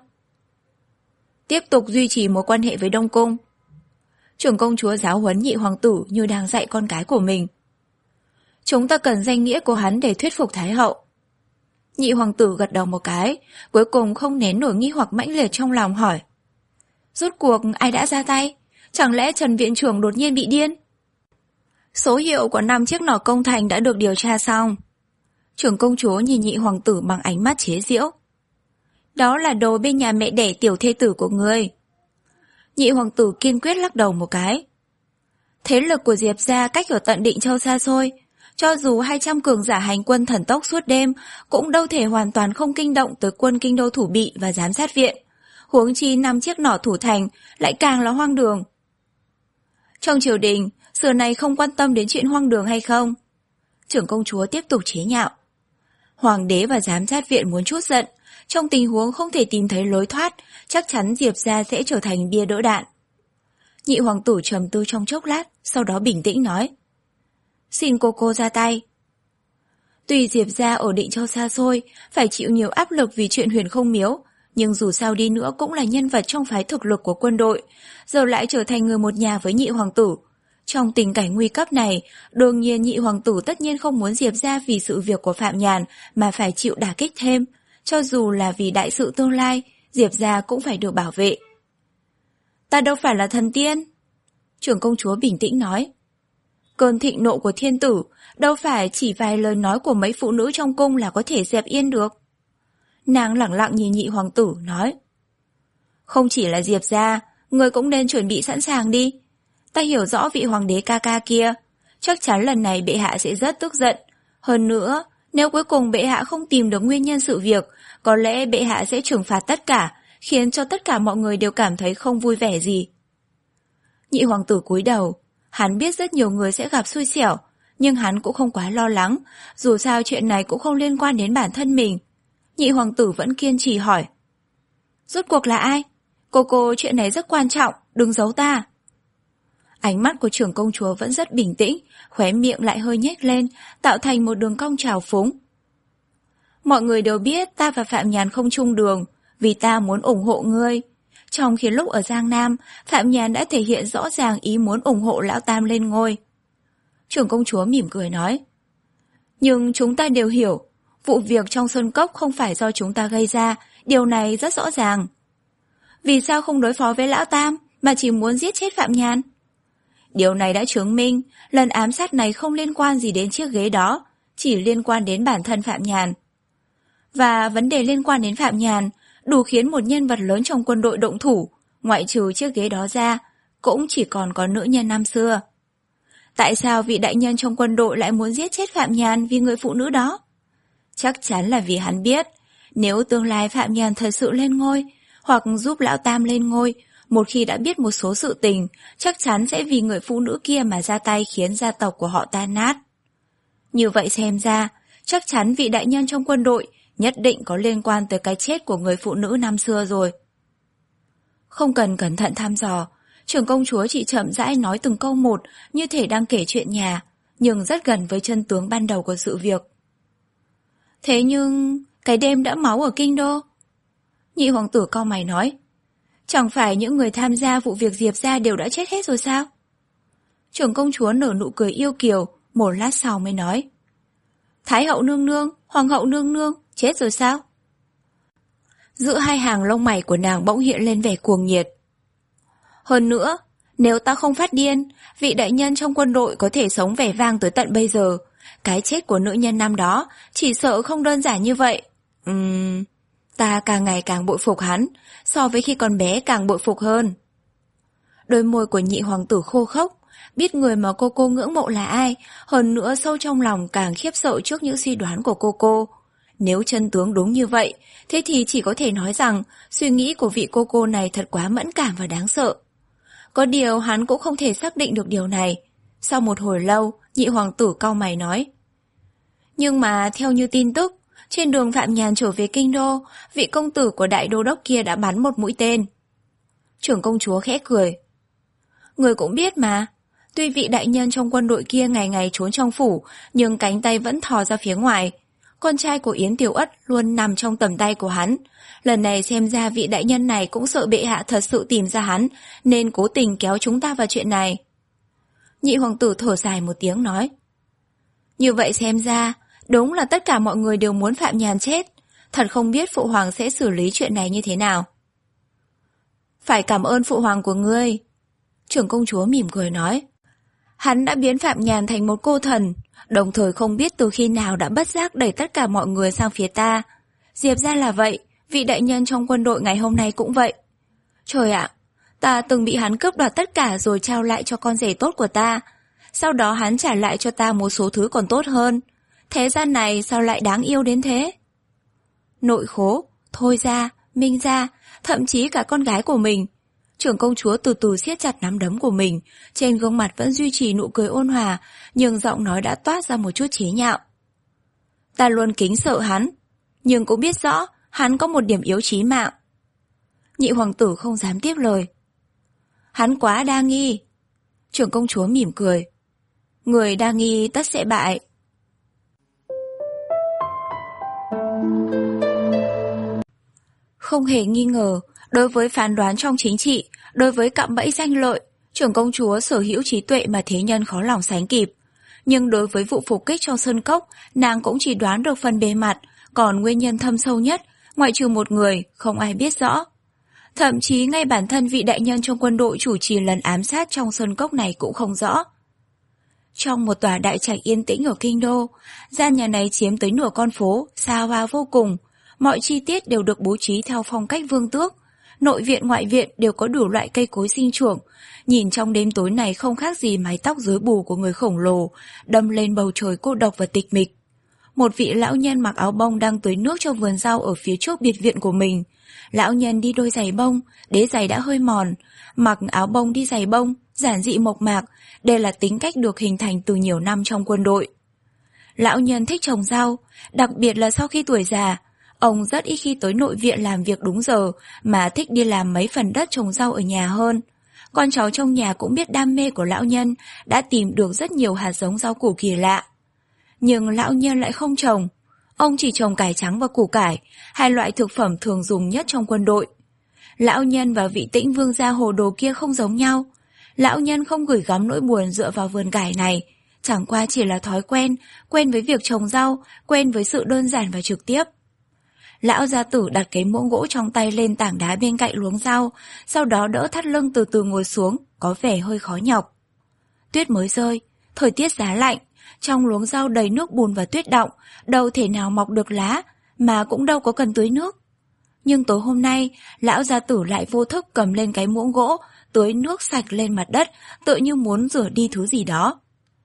Tiếp tục duy trì mối quan hệ với Đông Cung. Trưởng công chúa giáo huấn nhị hoàng tử như đang dạy con cái của mình. Chúng ta cần danh nghĩa của hắn để thuyết phục Thái hậu. Nhị hoàng tử gật đầu một cái, cuối cùng không nén nổi nghi hoặc mãnh liệt trong lòng hỏi. Rốt cuộc ai đã ra tay? Chẳng lẽ Trần viện trưởng đột nhiên bị điên? Số hiệu của năm chiếc nỏ công thành đã được điều tra xong. Trưởng công chúa nhìn nhị hoàng tử bằng ánh mắt chế giễu. Đó là đồ bên nhà mẹ đẻ tiểu thê tử của ngươi. Nhị hoàng tử kiên quyết lắc đầu một cái. Thế lực của Diệp gia cách ở tận Định Châu xa xôi, cho dù hai trăm cường giả hành quân thần tốc suốt đêm, cũng đâu thể hoàn toàn không kinh động tới quân kinh đô thủ bị và giám sát viện. Huống chi năm chiếc nỏ thủ thành lại càng là hoang đường. Trong triều đình, xưa này không quan tâm đến chuyện hoang đường hay không? Trưởng công chúa tiếp tục chế nhạo. Hoàng đế và giám sát viện muốn trút giận, trong tình huống không thể tìm thấy lối thoát, chắc chắn Diệp gia sẽ trở thành bia đỡ đạn. Nhị hoàng tử trầm tư trong chốc lát, sau đó bình tĩnh nói. Xin cô cô ra tay. Tuy Diệp gia ở Định Châu xa xôi, phải chịu nhiều áp lực vì chuyện Huyền Không Miếu, nhưng dù sao đi nữa cũng là nhân vật trong phái thực lực của quân đội, giờ lại trở thành người một nhà với nhị hoàng tử. Trong tình cảnh nguy cấp này, đương nhiên nhị hoàng tử tất nhiên không muốn Diệp gia vì sự việc của Phạm Nhàn mà phải chịu đả kích thêm. Cho dù là vì đại sự tương lai, Diệp gia cũng phải được bảo vệ. Ta đâu phải là thần tiên. Trưởng công chúa bình tĩnh nói. Cơn thịnh nộ của thiên tử đâu phải chỉ vài lời nói của mấy phụ nữ trong cung là có thể dẹp yên được. Nàng lẳng lặng nhìn nhị hoàng tử nói. Không chỉ là Diệp gia, người cũng nên chuẩn bị sẵn sàng đi. Ta hiểu rõ vị hoàng đế ca ca kia, chắc chắn lần này bệ hạ sẽ rất tức giận. Hơn nữa, nếu cuối cùng bệ hạ không tìm được nguyên nhân sự việc, có lẽ bệ hạ sẽ trừng phạt tất cả, khiến cho tất cả mọi người đều cảm thấy không vui vẻ gì. Nhị hoàng tử cúi đầu, hắn biết rất nhiều người sẽ gặp xui xẻo, nhưng hắn cũng không quá lo lắng, dù sao chuyện này cũng không liên quan đến bản thân mình. Nhị hoàng tử vẫn kiên trì hỏi. Rốt cuộc là ai? Cô cô, chuyện này rất quan trọng, đừng giấu ta. Ánh mắt của trưởng công chúa vẫn rất bình tĩnh, khóe miệng lại hơi nhếch lên, tạo thành một đường cong trào phúng. Mọi người đều biết ta và Phạm Nhàn không chung đường, vì ta muốn ủng hộ ngươi. Trong khi lúc ở Giang Nam, Phạm Nhàn đã thể hiện rõ ràng ý muốn ủng hộ Lão Tam lên ngôi. Trưởng công chúa mỉm cười nói. Nhưng chúng ta đều hiểu, vụ việc trong Sơn Cốc không phải do chúng ta gây ra, điều này rất rõ ràng. Vì sao không đối phó với Lão Tam, mà chỉ muốn giết chết Phạm Nhàn? Điều này đã chứng minh, lần ám sát này không liên quan gì đến chiếc ghế đó, chỉ liên quan đến bản thân Phạm Nhàn. Và vấn đề liên quan đến Phạm Nhàn đủ khiến một nhân vật lớn trong quân đội động thủ, ngoại trừ chiếc ghế đó ra, cũng chỉ còn có nữ nhân năm xưa. Tại sao vị đại nhân trong quân đội lại muốn giết chết Phạm Nhàn vì người phụ nữ đó? Chắc chắn là vì hắn biết, nếu tương lai Phạm Nhàn thật sự lên ngôi, hoặc giúp Lão Tam lên ngôi, một khi đã biết một số sự tình, chắc chắn sẽ vì người phụ nữ kia mà ra tay khiến gia tộc của họ tan nát. Như vậy xem ra, chắc chắn vị đại nhân trong quân đội nhất định có liên quan tới cái chết của người phụ nữ năm xưa rồi. Không cần cẩn thận thăm dò, trưởng công chúa chỉ chậm rãi nói từng câu một như thể đang kể chuyện nhà, nhưng rất gần với chân tướng ban đầu của sự việc. Thế nhưng, cái đêm đẫm máu ở Kinh Đô? Nhị hoàng tử cau mày nói. Chẳng phải những người tham gia vụ việc Diệp gia đều đã chết hết rồi sao? Trưởng công chúa nở nụ cười yêu kiều, một lát sau mới nói. Thái hậu nương nương, hoàng hậu nương nương, chết rồi sao? Giữa hai hàng lông mày của nàng bỗng hiện lên vẻ cuồng nhiệt. Hơn nữa, nếu ta không phát điên, vị đại nhân trong quân đội có thể sống vẻ vang tới tận bây giờ. Cái chết của nữ nhân năm đó chỉ sợ không đơn giản như vậy. Ừm... Ta càng ngày càng bội phục hắn, so với khi còn bé càng bội phục hơn. Đôi môi của nhị hoàng tử khô khốc, biết người mà cô cô ngưỡng mộ là ai, hơn nữa sâu trong lòng càng khiếp sợ trước những suy đoán của cô cô. Nếu chân tướng đúng như vậy, thế thì chỉ có thể nói rằng suy nghĩ của vị cô cô này thật quá mẫn cảm và đáng sợ. Có điều hắn cũng không thể xác định được điều này. Sau một hồi lâu, nhị hoàng tử cau mày nói. Nhưng mà theo như tin tức, trên đường Phạm Nhàn trở về Kinh Đô, vị công tử của đại đô đốc kia đã bắn một mũi tên. Trưởng công chúa khẽ cười. Người cũng biết mà, tuy vị đại nhân trong quân đội kia ngày ngày trốn trong phủ, nhưng cánh tay vẫn thò ra phía ngoài. Con trai của Yến Tiểu Ất luôn nằm trong tầm tay của hắn. Lần này xem ra vị đại nhân này cũng sợ bệ hạ thật sự tìm ra hắn, nên cố tình kéo chúng ta vào chuyện này. Nhị hoàng tử thở dài một tiếng nói. Như vậy xem ra, đúng là tất cả mọi người đều muốn Phạm Nhàn chết. Thật không biết phụ hoàng sẽ xử lý chuyện này như thế nào. Phải cảm ơn phụ hoàng của ngươi. Trưởng công chúa mỉm cười nói. Hắn đã biến Phạm Nhàn thành một cô thần, đồng thời không biết từ khi nào đã bất giác đẩy tất cả mọi người sang phía ta. Diệp ra là vậy, vị đại nhân trong quân đội ngày hôm nay cũng vậy. Trời ạ, ta từng bị hắn cướp đoạt tất cả rồi trao lại cho con rể tốt của ta. Sau đó hắn trả lại cho ta một số thứ còn tốt hơn. Thế gian này sao lại đáng yêu đến thế? Nội khố, Thôi Gia, Minh Gia, thậm chí cả con gái của mình. Trưởng công chúa từ từ siết chặt nắm đấm của mình, trên gương mặt vẫn duy trì nụ cười ôn hòa, nhưng giọng nói đã toát ra một chút chế nhạo. Ta luôn kính sợ hắn, nhưng cũng biết rõ hắn có một điểm yếu chí mạng. Nhị hoàng tử không dám tiếp lời. Hắn quá đa nghi. Trưởng công chúa mỉm cười. Người đa nghi tất sẽ bại. Không hề nghi ngờ, đối với phán đoán trong chính trị, đối với cạm bẫy danh lợi, trưởng công chúa sở hữu trí tuệ mà thế nhân khó lòng sánh kịp. Nhưng đối với vụ phục kích trong Sơn Cốc, nàng cũng chỉ đoán được phần bề mặt, còn nguyên nhân thâm sâu nhất, ngoại trừ một người, không ai biết rõ. Thậm chí ngay bản thân vị đại nhân trong quân đội chủ trì lần ám sát trong Sơn Cốc này cũng không rõ. Trong một tòa đại trạch yên tĩnh ở Kinh Đô, gian nhà này chiếm tới nửa con phố, xa hoa vô cùng. Mọi chi tiết đều được bố trí theo phong cách vương tước. Nội viện ngoại viện đều có đủ loại cây cối sinh trưởng. Nhìn trong đêm tối này không khác gì mái tóc rối bù của người khổng lồ, đâm lên bầu trời cô độc và tịch mịch. Một vị lão nhân mặc áo bông đang tưới nước cho vườn rau ở phía trước biệt viện của mình. Lão nhân đi đôi giày bông, đế giày đã hơi mòn. Mặc áo bông đi giày bông, giản dị mộc mạc, đây là tính cách được hình thành từ nhiều năm trong quân đội. Lão nhân thích trồng rau, đặc biệt là sau khi tuổi già. Ông rất ít khi tới nội viện làm việc đúng giờ, mà thích đi làm mấy phần đất trồng rau ở nhà hơn. Con cháu trong nhà cũng biết đam mê của lão nhân, đã tìm được rất nhiều hạt giống rau củ kỳ lạ. Nhưng lão nhân lại không trồng. Ông chỉ trồng cải trắng và củ cải, hai loại thực phẩm thường dùng nhất trong quân đội. Lão nhân và vị Tĩnh vương gia hồ đồ kia không giống nhau. Lão nhân không gửi gắm nỗi buồn dựa vào vườn cải này, chẳng qua chỉ là thói quen, quen với việc trồng rau, quen với sự đơn giản và trực tiếp. Lão gia tử đặt cái muỗng gỗ trong tay lên tảng đá bên cạnh luống rau, sau đó đỡ thắt lưng từ từ ngồi xuống, có vẻ hơi khó nhọc. Tuyết mới rơi, thời tiết giá lạnh, trong luống rau đầy nước bùn và tuyết đọng, đâu thể nào mọc được lá, mà cũng đâu có cần tưới nước. Nhưng tối hôm nay, lão gia tử lại vô thức cầm lên cái muỗng gỗ, tưới nước sạch lên mặt đất, tựa như muốn rửa đi thứ gì đó.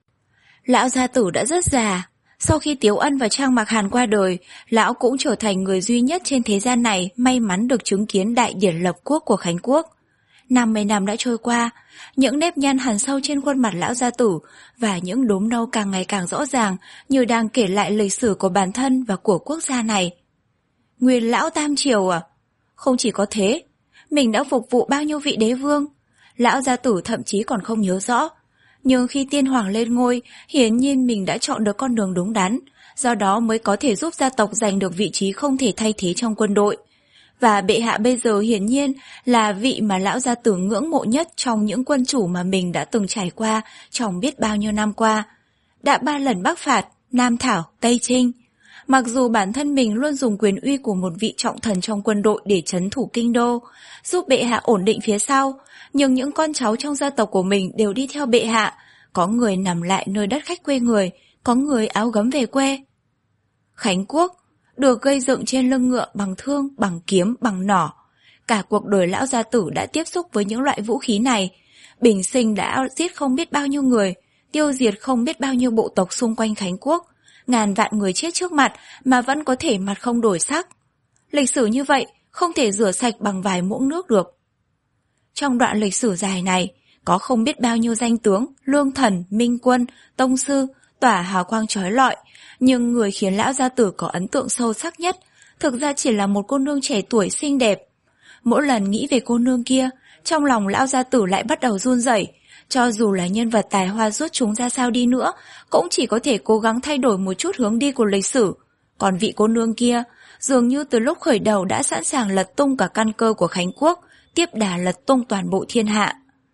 Lão gia tử đã rất già. Sau khi Tiếu Ân và Trang Mạc Hàn qua đời, lão cũng trở thành người duy nhất trên thế gian này may mắn được chứng kiến đại điển lập quốc của Khánh Quốc. năm mươi năm đã trôi qua, những nếp nhăn hằn sâu trên khuôn mặt lão gia tử và những đốm nâu càng ngày càng rõ ràng như đang kể lại lịch sử của bản thân và của quốc gia này. Nguyên lão Tam Triều à? Không chỉ có thế, mình đã phục vụ bao nhiêu vị đế vương, lão gia tử thậm chí còn không nhớ rõ. Nhưng khi tiên hoàng lên ngôi, hiển nhiên mình đã chọn được con đường đúng đắn, do đó mới có thể giúp gia tộc giành được vị trí không thể thay thế trong quân đội. Và bệ hạ bây giờ hiển nhiên là vị mà lão gia tử ngưỡng mộ nhất trong những quân chủ mà mình đã từng trải qua trong biết bao nhiêu năm qua. Đã ba lần bắc phạt, Nam Thảo, Tây Trinh. Mặc dù bản thân mình luôn dùng quyền uy của một vị trọng thần trong quân đội để trấn thủ kinh đô, giúp bệ hạ ổn định phía sau, nhưng những con cháu trong gia tộc của mình đều đi theo bệ hạ, có người nằm lại nơi đất khách quê người, có người áo gấm về quê. Khánh Quốc được gây dựng trên lưng ngựa bằng thương, bằng kiếm, bằng nỏ. Cả cuộc đời lão gia tử đã tiếp xúc với những loại vũ khí này, bình sinh đã giết không biết bao nhiêu người, tiêu diệt không biết bao nhiêu bộ tộc xung quanh Khánh Quốc, ngàn vạn người chết trước mặt mà vẫn có thể mặt không đổi sắc. Lịch sử như vậy không thể rửa sạch bằng vài muỗng nước được. Trong đoạn lịch sử dài này, có không biết bao nhiêu danh tướng, lương thần, minh quân, tông sư, tỏa hào quang chói lọi, nhưng người khiến lão gia tử có ấn tượng sâu sắc nhất, thực ra chỉ là một cô nương trẻ tuổi xinh đẹp. Mỗi lần nghĩ về cô nương kia, trong lòng lão gia tử lại bắt đầu run rẩy. Cho dù là nhân vật tài hoa rút chúng ra sao đi nữa, cũng chỉ có thể cố gắng thay đổi một chút hướng đi của lịch sử. Còn vị cô nương kia, dường như từ lúc khởi đầu đã sẵn sàng lật tung cả căn cơ của Khánh Quốc, tiếp đà lật tung toàn bộ thiên hạ.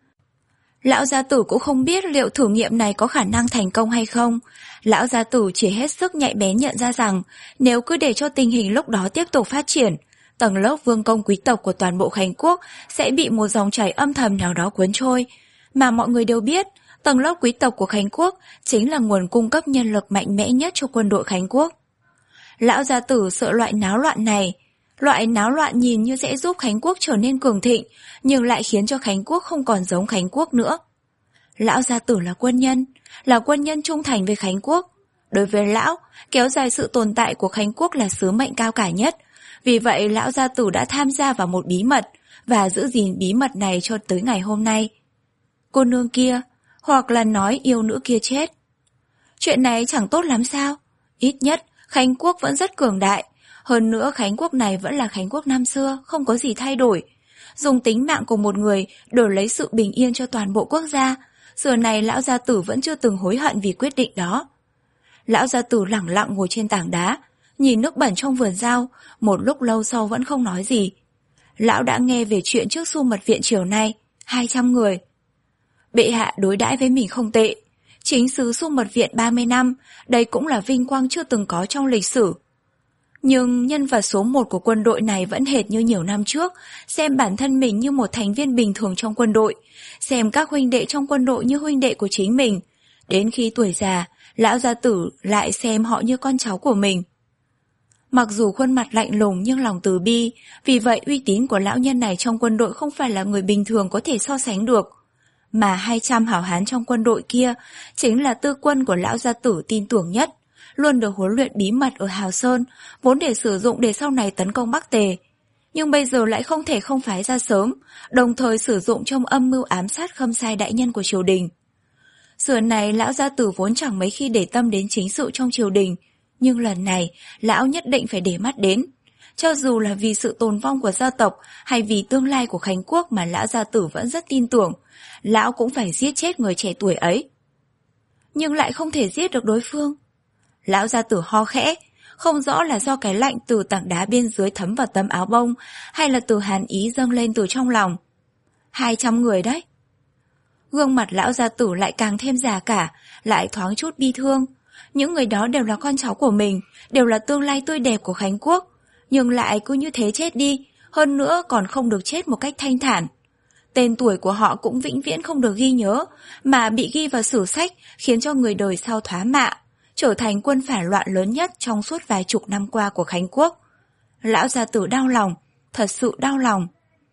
Lão gia tử cũng không biết liệu thử nghiệm này có khả năng thành công hay không. Lão gia tử chỉ hết sức nhạy bén nhận ra rằng, nếu cứ để cho tình hình lúc đó tiếp tục phát triển, tầng lớp vương công quý tộc của toàn bộ Khánh Quốc sẽ bị một dòng chảy âm thầm nào đó cuốn trôi. Mà mọi người đều biết, tầng lớp quý tộc của Khánh Quốc chính là nguồn cung cấp nhân lực mạnh mẽ nhất cho quân đội Khánh Quốc. Lão gia tử sợ loại náo loạn này. Loại náo loạn nhìn như sẽ giúp Khánh Quốc trở nên cường thịnh, nhưng lại khiến cho Khánh Quốc không còn giống Khánh Quốc nữa. Lão gia tử là quân nhân, là quân nhân trung thành với Khánh Quốc. Đối với lão, kéo dài sự tồn tại của Khánh Quốc là sứ mệnh cao cả nhất. Vì vậy lão gia tử đã tham gia vào một bí mật và giữ gìn bí mật này cho tới ngày hôm nay. Cô nương kia, hoặc là nói yêu nữ kia chết. Chuyện này chẳng tốt lắm sao? Ít nhất Khánh Quốc vẫn rất cường đại. Hơn nữa Khánh Quốc này vẫn là Khánh Quốc năm xưa, không có gì thay đổi. Dùng tính mạng của một người đổi lấy sự bình yên cho toàn bộ quốc gia. Giờ này lão gia tử vẫn chưa từng hối hận vì quyết định đó. Lão gia tử lẳng lặng ngồi trên tảng đá, nhìn nước bẩn trong vườn rau, một lúc lâu sau vẫn không nói gì. Lão đã nghe về chuyện trước Xu Mật Viện chiều nay, hai trăm người. Bệ hạ đối đãi với mình không tệ. Chính sứ Xu Mật Viện ba mươi năm, đây cũng là vinh quang chưa từng có trong lịch sử. Nhưng nhân vật số một của quân đội này vẫn hệt như nhiều năm trước, xem bản thân mình như một thành viên bình thường trong quân đội, xem các huynh đệ trong quân đội như huynh đệ của chính mình. Đến khi tuổi già, lão gia tử lại xem họ như con cháu của mình. Mặc dù khuôn mặt lạnh lùng nhưng lòng từ bi, vì vậy uy tín của lão nhân này trong quân đội không phải là người bình thường có thể so sánh được. Mà hai trăm hảo hán trong quân đội kia chính là tư quân của lão gia tử tin tưởng nhất, luôn được huấn luyện bí mật ở Hào Sơn, vốn để sử dụng để sau này tấn công Bắc Tề. Nhưng bây giờ lại không thể không phái ra sớm, đồng thời sử dụng trong âm mưu ám sát Khâm Sai đại nhân của triều đình. Xưa này lão gia tử vốn chẳng mấy khi để tâm đến chính sự trong triều đình, nhưng lần này lão nhất định phải để mắt đến. Cho dù là vì sự tồn vong của gia tộc hay vì tương lai của Khánh Quốc mà lão gia tử vẫn rất tin tưởng, lão cũng phải giết chết người trẻ tuổi ấy. Nhưng lại không thể giết được đối phương. Lão gia tử ho khẽ, không rõ là do cái lạnh từ tảng đá bên dưới thấm vào tấm áo bông hay là từ hàn ý dâng lên từ trong lòng. Hai trăm người đấy. Gương mặt lão gia tử lại càng thêm già cả, lại thoáng chút bi thương. Những người đó đều là con cháu của mình, đều là tương lai tươi đẹp của Khánh Quốc, nhưng lại cứ như thế chết đi, hơn nữa còn không được chết một cách thanh thản. Tên tuổi của họ cũng vĩnh viễn không được ghi nhớ, mà bị ghi vào sử sách khiến cho người đời sau thoá mạ, trở thành quân phản loạn lớn nhất trong suốt vài chục năm qua của Khánh Quốc. Lão gia tử đau lòng, thật sự đau lòng.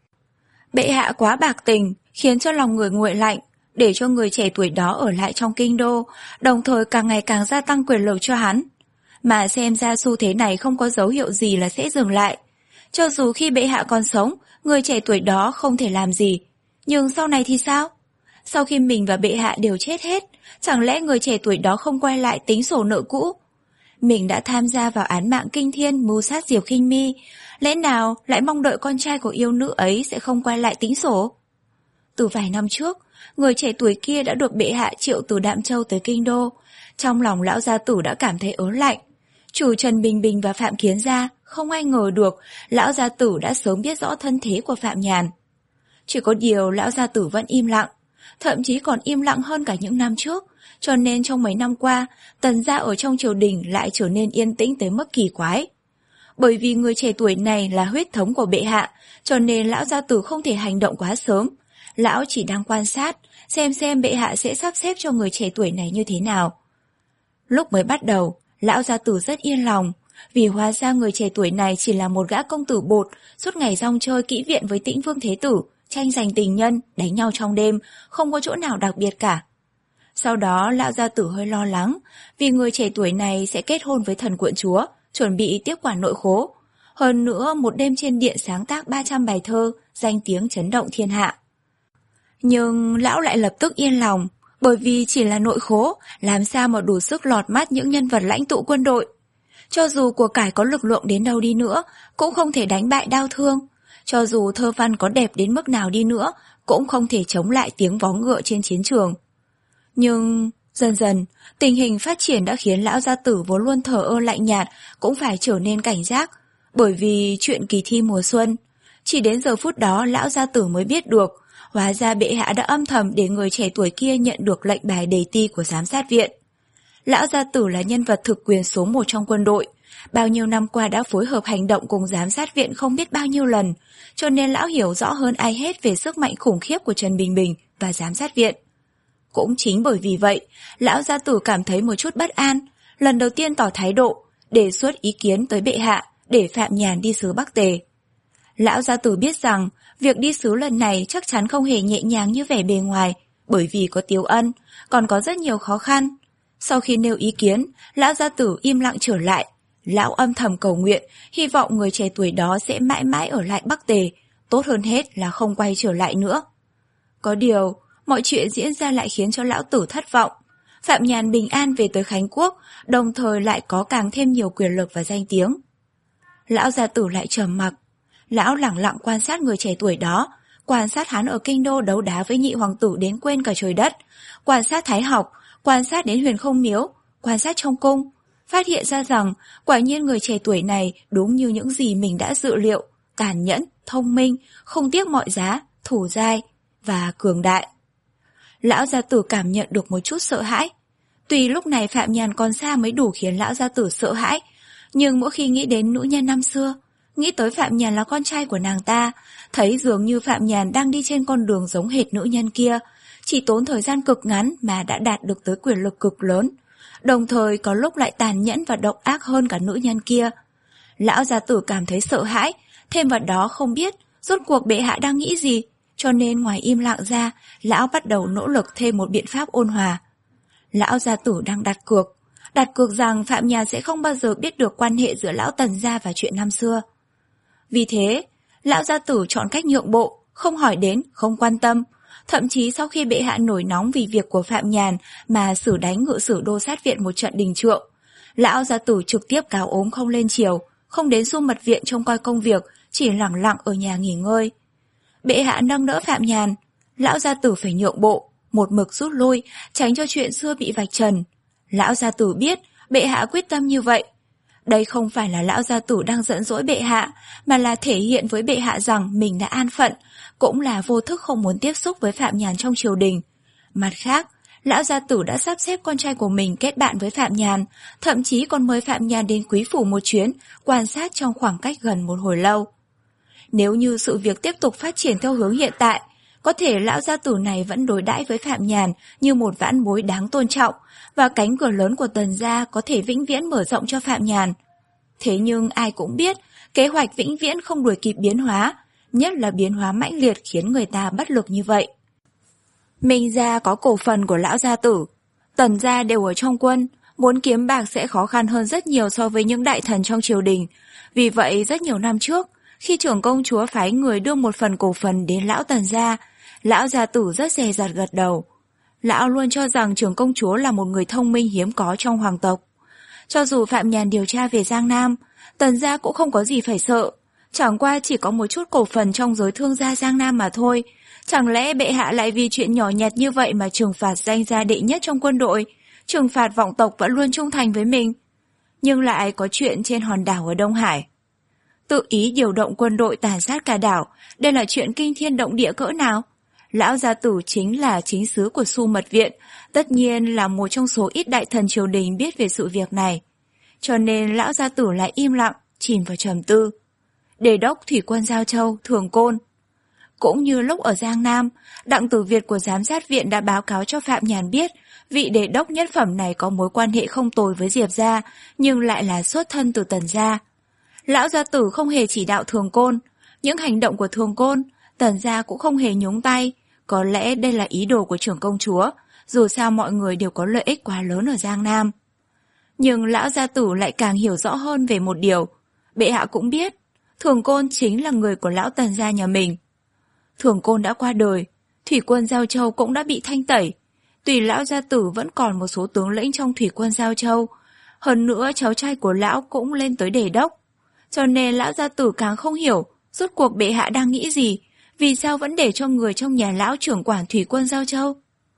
Bệ hạ quá bạc tình, khiến cho lòng người nguội lạnh, để cho người trẻ tuổi đó ở lại trong kinh đô, đồng thời càng ngày càng gia tăng quyền lực cho hắn. Mà xem ra xu thế này không có dấu hiệu gì là sẽ dừng lại. Cho dù khi bệ hạ còn sống, người trẻ tuổi đó không thể làm gì. Nhưng sau này thì sao? Sau khi mình và bệ hạ đều chết hết, chẳng lẽ người trẻ tuổi đó không quay lại tính sổ nợ cũ? Mình đã tham gia vào án mạng kinh thiên mưu sát Diệp Khinh Mi, lẽ nào lại mong đợi con trai của yêu nữ ấy sẽ không quay lại tính sổ? Từ vài năm trước, người trẻ tuổi kia đã được bệ hạ triệu từ Đạm Châu tới kinh đô. Trong lòng lão gia tử đã cảm thấy ớn lạnh. Chủ Trần Bình Bình và Phạm Kiến Gia không ai ngờ được lão gia tử đã sớm biết rõ thân thế của Phạm Nhàn. Chỉ có điều lão gia tử vẫn im lặng, thậm chí còn im lặng hơn cả những năm trước, cho nên trong mấy năm qua, Tần gia ở trong triều đình lại trở nên yên tĩnh tới mức kỳ quái. Bởi vì người trẻ tuổi này là huyết thống của bệ hạ, cho nên lão gia tử không thể hành động quá sớm. Lão chỉ đang quan sát, xem xem bệ hạ sẽ sắp xếp cho người trẻ tuổi này như thế nào. Lúc mới bắt đầu, lão gia tử rất yên lòng, vì hóa ra người trẻ tuổi này chỉ là một gã công tử bột, suốt ngày rong chơi kỹ viện với Tĩnh Vương Thế Tử, tranh giành tình nhân, đánh nhau trong đêm, không có chỗ nào đặc biệt cả. Sau đó lão gia tử hơi lo lắng, vì người trẻ tuổi này sẽ kết hôn với thần quận chúa, chuẩn bị tiếp quản nội khố. Hơn nữa một đêm trên điện sáng tác ba trăm bài thơ, danh tiếng chấn động thiên hạ. Nhưng lão lại lập tức yên lòng, bởi vì chỉ là nội khố, làm sao mà đủ sức lọt mắt những nhân vật lãnh tụ quân đội. Cho dù của cải có lực lượng đến đâu đi nữa, cũng không thể đánh bại đao thương. Cho dù thơ văn có đẹp đến mức nào đi nữa, cũng không thể chống lại tiếng vó ngựa trên chiến trường. Nhưng dần dần, tình hình phát triển đã khiến lão gia tử vốn luôn thờ ơ lạnh nhạt cũng phải trở nên cảnh giác, bởi vì chuyện kỳ thi mùa xuân. Chỉ đến giờ phút đó lão gia tử mới biết được, hóa ra bệ hạ đã âm thầm để người trẻ tuổi kia nhận được lệnh bài đề ti của giám sát viện. Lão gia tử là nhân vật thực quyền số một trong quân đội, bao nhiêu năm qua đã phối hợp hành động cùng giám sát viện không biết bao nhiêu lần, cho nên lão hiểu rõ hơn ai hết về sức mạnh khủng khiếp của Trần Bình Bình và giám sát viện. Cũng chính bởi vì vậy, lão gia tử cảm thấy một chút bất an, lần đầu tiên tỏ thái độ, đề xuất ý kiến tới bệ hạ để Phạm Nhàn đi sứ Bắc Tề. Lão gia tử biết rằng việc đi sứ lần này chắc chắn không hề nhẹ nhàng như vẻ bề ngoài, bởi vì có Tiếu Ân, còn có rất nhiều khó khăn. Sau khi nêu ý kiến, lão gia tử im lặng trở lại. Lão âm thầm cầu nguyện, hy vọng người trẻ tuổi đó sẽ mãi mãi ở lại Bắc Tề, tốt hơn hết là không quay trở lại nữa. Có điều, mọi chuyện diễn ra lại khiến cho lão tử thất vọng. Phạm Nhàn bình an về tới Khánh Quốc, đồng thời lại có càng thêm nhiều quyền lực và danh tiếng. Lão gia tử lại trầm mặc. Lão lẳng lặng quan sát người trẻ tuổi đó, quan sát hắn ở kinh đô đấu đá với nhị hoàng tử đến quên cả trời đất, quan sát Thái học, quan sát đến Huyền Không Miếu, quan sát trong cung, phát hiện ra rằng quả nhiên người trẻ tuổi này đúng như những gì mình đã dự liệu, tàn nhẫn, thông minh, không tiếc mọi giá, thủ dai và cường đại. Lão gia tử cảm nhận được một chút sợ hãi. Tuy lúc này Phạm Nhàn còn xa mới đủ khiến lão gia tử sợ hãi, nhưng mỗi khi nghĩ đến nữ nhân năm xưa, nghĩ tới Phạm Nhàn là con trai của nàng ta, thấy dường như Phạm Nhàn đang đi trên con đường giống hệt nữ nhân kia, chỉ tốn thời gian cực ngắn mà đã đạt được tới quyền lực cực lớn, đồng thời có lúc lại tàn nhẫn và độc ác hơn cả nữ nhân kia. Lão gia tử cảm thấy sợ hãi, thêm vào đó không biết rốt cuộc bệ hạ đang nghĩ gì, cho nên ngoài im lặng ra, lão bắt đầu nỗ lực thêm một biện pháp ôn hòa. Lão gia tử đang đặt cược, đặt cược rằng Phạm Nhàn sẽ không bao giờ biết được quan hệ giữa lão Tần gia và chuyện năm xưa. Vì thế, lão gia tử chọn cách nhượng bộ, không hỏi đến, không quan tâm. Thậm chí sau khi bệ hạ nổi nóng vì việc của Phạm Nhàn mà xử đánh ngự sử đô sát viện một trận đình trượng, lão gia tử trực tiếp cáo ốm không lên triều, không đến Xu Mật viện trông coi công việc, chỉ lẳng lặng ở nhà nghỉ ngơi. Bệ hạ nâng đỡ Phạm Nhàn, lão gia tử phải nhượng bộ, một mực rút lui, tránh cho chuyện xưa bị vạch trần. Lão gia tử biết bệ hạ quyết tâm như vậy. Đây không phải là lão gia tử đang giận dỗi bệ hạ, mà là thể hiện với bệ hạ rằng mình đã an phận, cũng là vô thức không muốn tiếp xúc với Phạm Nhàn trong triều đình. Mặt khác, lão gia tử đã sắp xếp con trai của mình kết bạn với Phạm Nhàn, thậm chí còn mời Phạm Nhàn đến Quý phủ một chuyến, quan sát trong khoảng cách gần một hồi lâu. Nếu như sự việc tiếp tục phát triển theo hướng hiện tại, có thể lão gia tử này vẫn đối đãi với Phạm Nhàn như một vãn bối đáng tôn trọng, và cánh cửa lớn của Tần gia có thể vĩnh viễn mở rộng cho Phạm Nhàn. Thế nhưng ai cũng biết, kế hoạch vĩnh viễn không đuổi kịp biến hóa, nhất là biến hóa mãnh liệt khiến người ta bất lực như vậy. Minh gia có cổ phần của lão gia tử, Tần gia đều ở trong quân, muốn kiếm bạc sẽ khó khăn hơn rất nhiều so với những đại thần trong triều đình. Vì vậy rất nhiều năm trước, khi trưởng công chúa phái người đưa một phần cổ phần đến lão Tần gia, lão gia tử rất dè dặt gật đầu. Lão luôn cho rằng trưởng công chúa là một người thông minh hiếm có trong hoàng tộc. Cho dù Phạm Nhàn điều tra về Giang Nam, Tần gia cũng không có gì phải sợ. Chẳng qua chỉ có một chút cổ phần trong giới thương gia Giang Nam mà thôi. Chẳng lẽ bệ hạ lại vì chuyện nhỏ nhặt như vậy mà trừng phạt danh gia đệ nhất trong quân đội, trừng phạt vọng tộc vẫn luôn trung thành với mình? Nhưng lại có chuyện trên hòn đảo ở Đông Hải. Tự ý điều động quân đội tàn sát cả đảo, đây là chuyện kinh thiên động địa cỡ nào? Lão gia tử chính là chính sứ của Xu Mật viện, tất nhiên là một trong số ít đại thần triều đình biết về sự việc này. Cho nên lão gia tử lại im lặng, chìm vào trầm tư. Đề đốc thủy quân Giao Châu, Thường Côn. Cũng như lúc ở Giang Nam, Đặng Tử Việt của giám sát viện đã báo cáo cho Phạm Nhàn biết vị đề đốc nhất phẩm này có mối quan hệ không tồi với Diệp gia, nhưng lại là xuất thân từ Tần gia. Lão gia tử không hề chỉ đạo Thường Côn, những hành động của Thường Côn, Tần gia cũng không hề nhúng tay. Có lẽ đây là ý đồ của trưởng công chúa, dù sao mọi người đều có lợi ích quá lớn ở Giang Nam. Nhưng lão gia tử lại càng hiểu rõ hơn về một điều. Bệ hạ cũng biết, Thường Côn chính là người của lão Tần gia nhà mình. Thường Côn đã qua đời, thủy quân Giao Châu cũng đã bị thanh tẩy. Tuy lão gia tử vẫn còn một số tướng lĩnh trong thủy quân Giao Châu, hơn nữa cháu trai của lão cũng lên tới đề đốc. Cho nên lão gia tử càng không hiểu, rốt cuộc bệ hạ đang nghĩ gì, vì sao vẫn để cho người trong nhà lão trưởng quản thủy quân Giao Châu.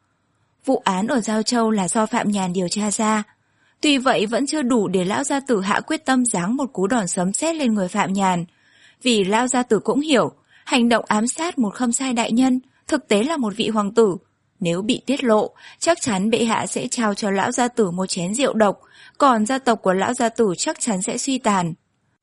Vụ án ở Giao Châu là do Phạm Nhàn điều tra ra. Tuy vậy vẫn chưa đủ để lão gia tử hạ quyết tâm giáng một cú đòn sấm sét lên người Phạm Nhàn. Vì lão gia tử cũng hiểu, hành động ám sát một khâm sai đại nhân thực tế là một vị hoàng tử. Nếu bị tiết lộ, chắc chắn bệ hạ sẽ trao cho lão gia tử một chén rượu độc, còn gia tộc của lão gia tử chắc chắn sẽ suy tàn.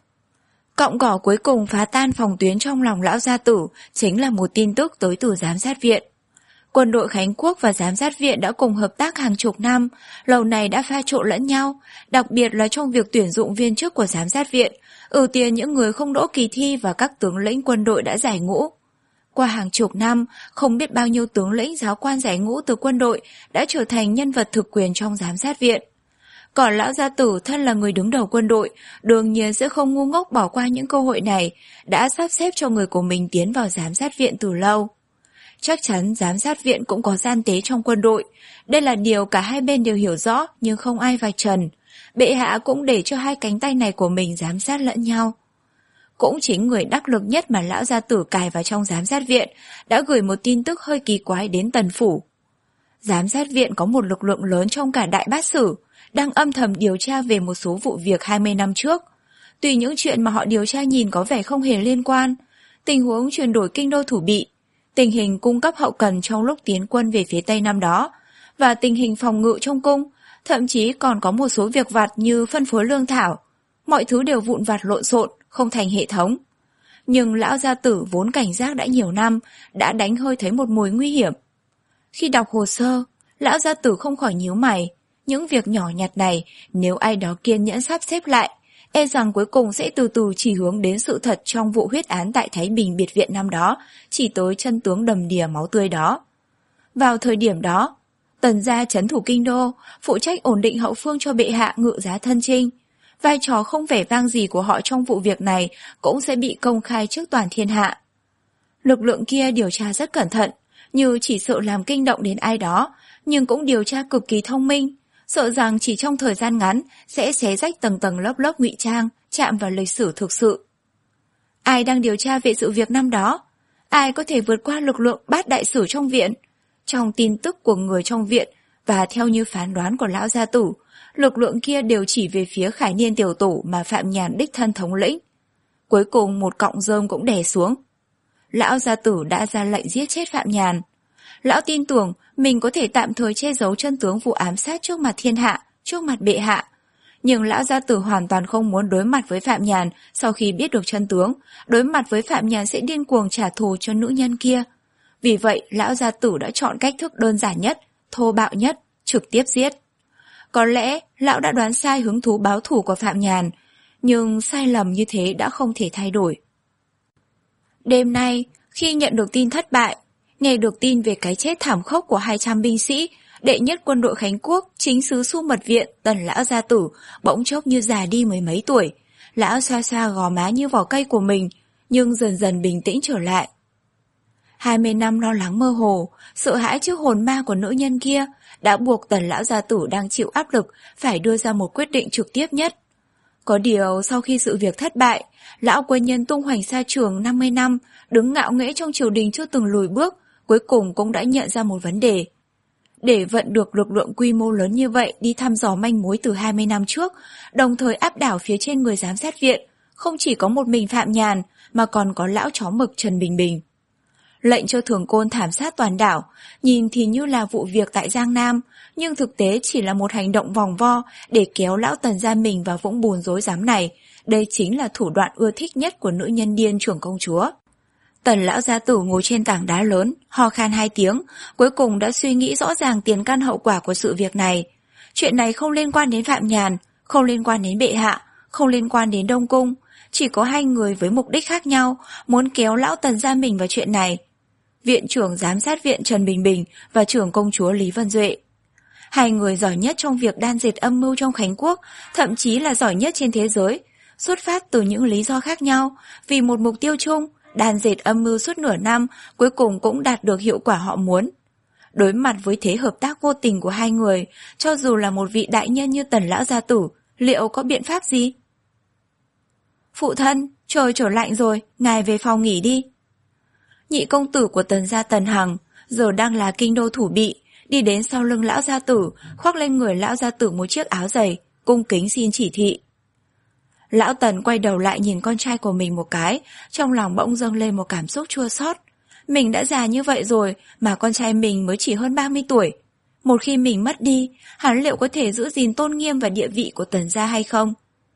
Cọng cỏ cuối cùng phá tan phòng tuyến trong lòng lão gia tử chính là một tin tức tới từ giám sát viện. Quân đội Khánh Quốc và giám sát viện đã cùng hợp tác hàng chục năm, lâu nay đã pha trộn lẫn nhau, đặc biệt là trong việc tuyển dụng viên chức của giám sát viện, ưu tiên những người không đỗ kỳ thi và các tướng lĩnh quân đội đã giải ngũ. Qua hàng chục năm, không biết bao nhiêu tướng lĩnh giáo quan giải ngũ từ quân đội đã trở thành nhân vật thực quyền trong giám sát viện. Còn lão gia tử thân là người đứng đầu quân đội, đương nhiên sẽ không ngu ngốc bỏ qua những cơ hội này, đã sắp xếp cho người của mình tiến vào giám sát viện từ lâu. Chắc chắn giám sát viện cũng có gian tế trong quân đội, đây là điều cả hai bên đều hiểu rõ nhưng không ai vạch trần. Bệ hạ cũng để cho hai cánh tay này của mình giám sát lẫn nhau. Cũng chính người đắc lực nhất mà lão gia tử cài vào trong giám sát viện đã gửi một tin tức hơi kỳ quái đến Tần phủ. Giám sát viện có một lực lượng lớn trong cả Đại Bát Sử, đang âm thầm điều tra về một số vụ việc hai mươi năm trước. Tuy những chuyện mà họ điều tra nhìn có vẻ không hề liên quan, tình huống chuyển đổi kinh đô Thủ Bị, tình hình cung cấp hậu cần trong lúc tiến quân về phía Tây năm đó, và tình hình phòng ngự trong cung, thậm chí còn có một số việc vặt như phân phối lương thảo. Mọi thứ đều vụn vặt lộn xộn, không thành hệ thống. Nhưng lão gia tử vốn cảnh giác đã nhiều năm, đã đánh hơi thấy một mùi nguy hiểm. Khi đọc hồ sơ, lão gia tử không khỏi nhíu mày. Những việc nhỏ nhặt này, nếu ai đó kiên nhẫn sắp xếp lại, e rằng cuối cùng sẽ từ từ chỉ hướng đến sự thật trong vụ huyết án tại Thái Bình biệt viện năm đó, chỉ tới chân tướng đầm đìa máu tươi đó. Vào thời điểm đó, Tần gia trấn thủ kinh đô, phụ trách ổn định hậu phương cho bệ hạ ngự giá thân chinh. Vai trò không vẻ vang gì của họ trong vụ việc này cũng sẽ bị công khai trước toàn thiên hạ. Lực lượng kia điều tra rất cẩn thận, như chỉ sợ làm kinh động đến ai đó, nhưng cũng điều tra cực kỳ thông minh, sợ rằng chỉ trong thời gian ngắn sẽ xé rách tầng tầng lớp lớp ngụy trang, chạm vào lịch sử thực sự. Ai đang điều tra về sự việc năm đó? Ai có thể vượt qua lực lượng bát đại sử trong viện? Trong tin tức của người trong viện và theo như phán đoán của lão gia tử, lực lượng kia đều chỉ về phía Khải Niên tiểu tổ mà Phạm Nhàn đích thân thống lĩnh. Cuối cùng một cọng rơm cũng đè xuống. Lão gia tử đã ra lệnh giết chết Phạm Nhàn. Lão tin tưởng mình có thể tạm thời che giấu chân tướng vụ ám sát trước mặt thiên hạ, trước mặt bệ hạ. Nhưng lão gia tử hoàn toàn không muốn đối mặt với Phạm Nhàn sau khi biết được chân tướng. Đối mặt với Phạm Nhàn sẽ điên cuồng trả thù cho nữ nhân kia. Vì vậy, lão gia tử đã chọn cách thức đơn giản nhất, thô bạo nhất, trực tiếp giết. Có lẽ lão đã đoán sai hứng thú báo thù của Phạm Nhàn, nhưng sai lầm như thế đã không thể thay đổi. Đêm nay, khi nhận được tin thất bại, nghe được tin về cái chết thảm khốc của hai trăm binh sĩ, đệ nhất quân đội Khánh Quốc, chính sứ Xu Mật Viện, Tần lão gia tử, bỗng chốc như già đi mười mấy tuổi. Lão xoa xoa gò má như vỏ cây của mình, nhưng dần dần bình tĩnh trở lại. Hai mươi năm lo lắng mơ hồ, sợ hãi trước hồn ma của nữ nhân kia, đã buộc Tần lão gia tử đang chịu áp lực phải đưa ra một quyết định trực tiếp nhất. Có điều sau khi sự việc thất bại, lão quân nhân tung hoành xa trường năm mươi năm, đứng ngạo nghễ trong triều đình chưa từng lùi bước, cuối cùng cũng đã nhận ra một vấn đề. Để vận được lực lượng quy mô lớn như vậy đi thăm dò manh mối từ hai mươi năm trước, đồng thời áp đảo phía trên người giám sát viện, không chỉ có một mình Phạm Nhàn mà còn có lão chó mực Trần Bình Bình. Lệnh cho Thường Côn thảm sát toàn đảo, nhìn thì như là vụ việc tại Giang Nam, nhưng thực tế chỉ là một hành động vòng vo để kéo lão Tần gia mình vào vũng bùn rối rắm này. Đây chính là thủ đoạn ưa thích nhất của nữ nhân điên trưởng công chúa. Tần lão gia tử ngồi trên tảng đá lớn, ho khan hai tiếng, cuối cùng đã suy nghĩ rõ ràng tiền căn hậu quả của sự việc này. Chuyện này không liên quan đến Phạm Nhàn, không liên quan đến bệ hạ, không liên quan đến Đông Cung. Chỉ có hai người với mục đích khác nhau, muốn kéo lão Tần gia mình vào chuyện này. Viện trưởng giám sát viện Trần Bình Bình và trưởng công chúa Lý Vân Duệ. Hai người giỏi nhất trong việc đan dệt âm mưu trong Khánh Quốc, thậm chí là giỏi nhất trên thế giới, xuất phát từ những lý do khác nhau, vì một mục tiêu chung, đan dệt âm mưu suốt nửa năm, cuối cùng cũng đạt được hiệu quả họ muốn. Đối mặt với thế hợp tác vô tình của hai người, cho dù là một vị đại nhân như Tần lão gia tử, liệu có biện pháp gì? Phụ thân, trời trở lạnh rồi, ngài về phòng nghỉ đi. Nhị công tử của Tần gia Tần Hằng, giờ đang là kinh đô thủ bị, đi đến sau lưng lão gia tử, khoác lên người lão gia tử một chiếc áo dày, cung kính xin chỉ thị. Lão Tần quay đầu lại nhìn con trai của mình một cái, trong lòng bỗng dâng lên một cảm xúc chua xót. Mình đã già như vậy rồi mà con trai mình mới chỉ hơn ba mươi tuổi. Một khi mình mất đi, hắn liệu có thể giữ gìn tôn nghiêm và địa vị của Tần gia hay không?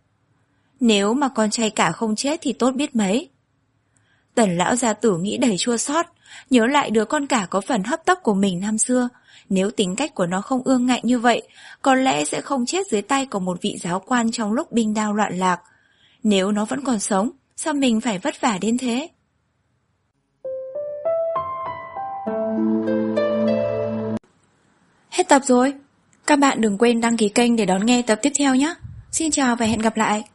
Nếu mà con trai cả không chết thì tốt biết mấy. Tần lão gia tử nghĩ đầy chua xót, nhớ lại đứa con cả có phần hấp tấp của mình năm xưa. Nếu tính cách của nó không ương ngạnh như vậy, có lẽ sẽ không chết dưới tay của một vị giáo quan trong lúc binh đao loạn lạc. Nếu nó vẫn còn sống, sao mình phải vất vả đến thế? Hết tập rồi. Các bạn đừng quên đăng ký kênh để đón nghe tập tiếp theo nhé. Xin chào và hẹn gặp lại.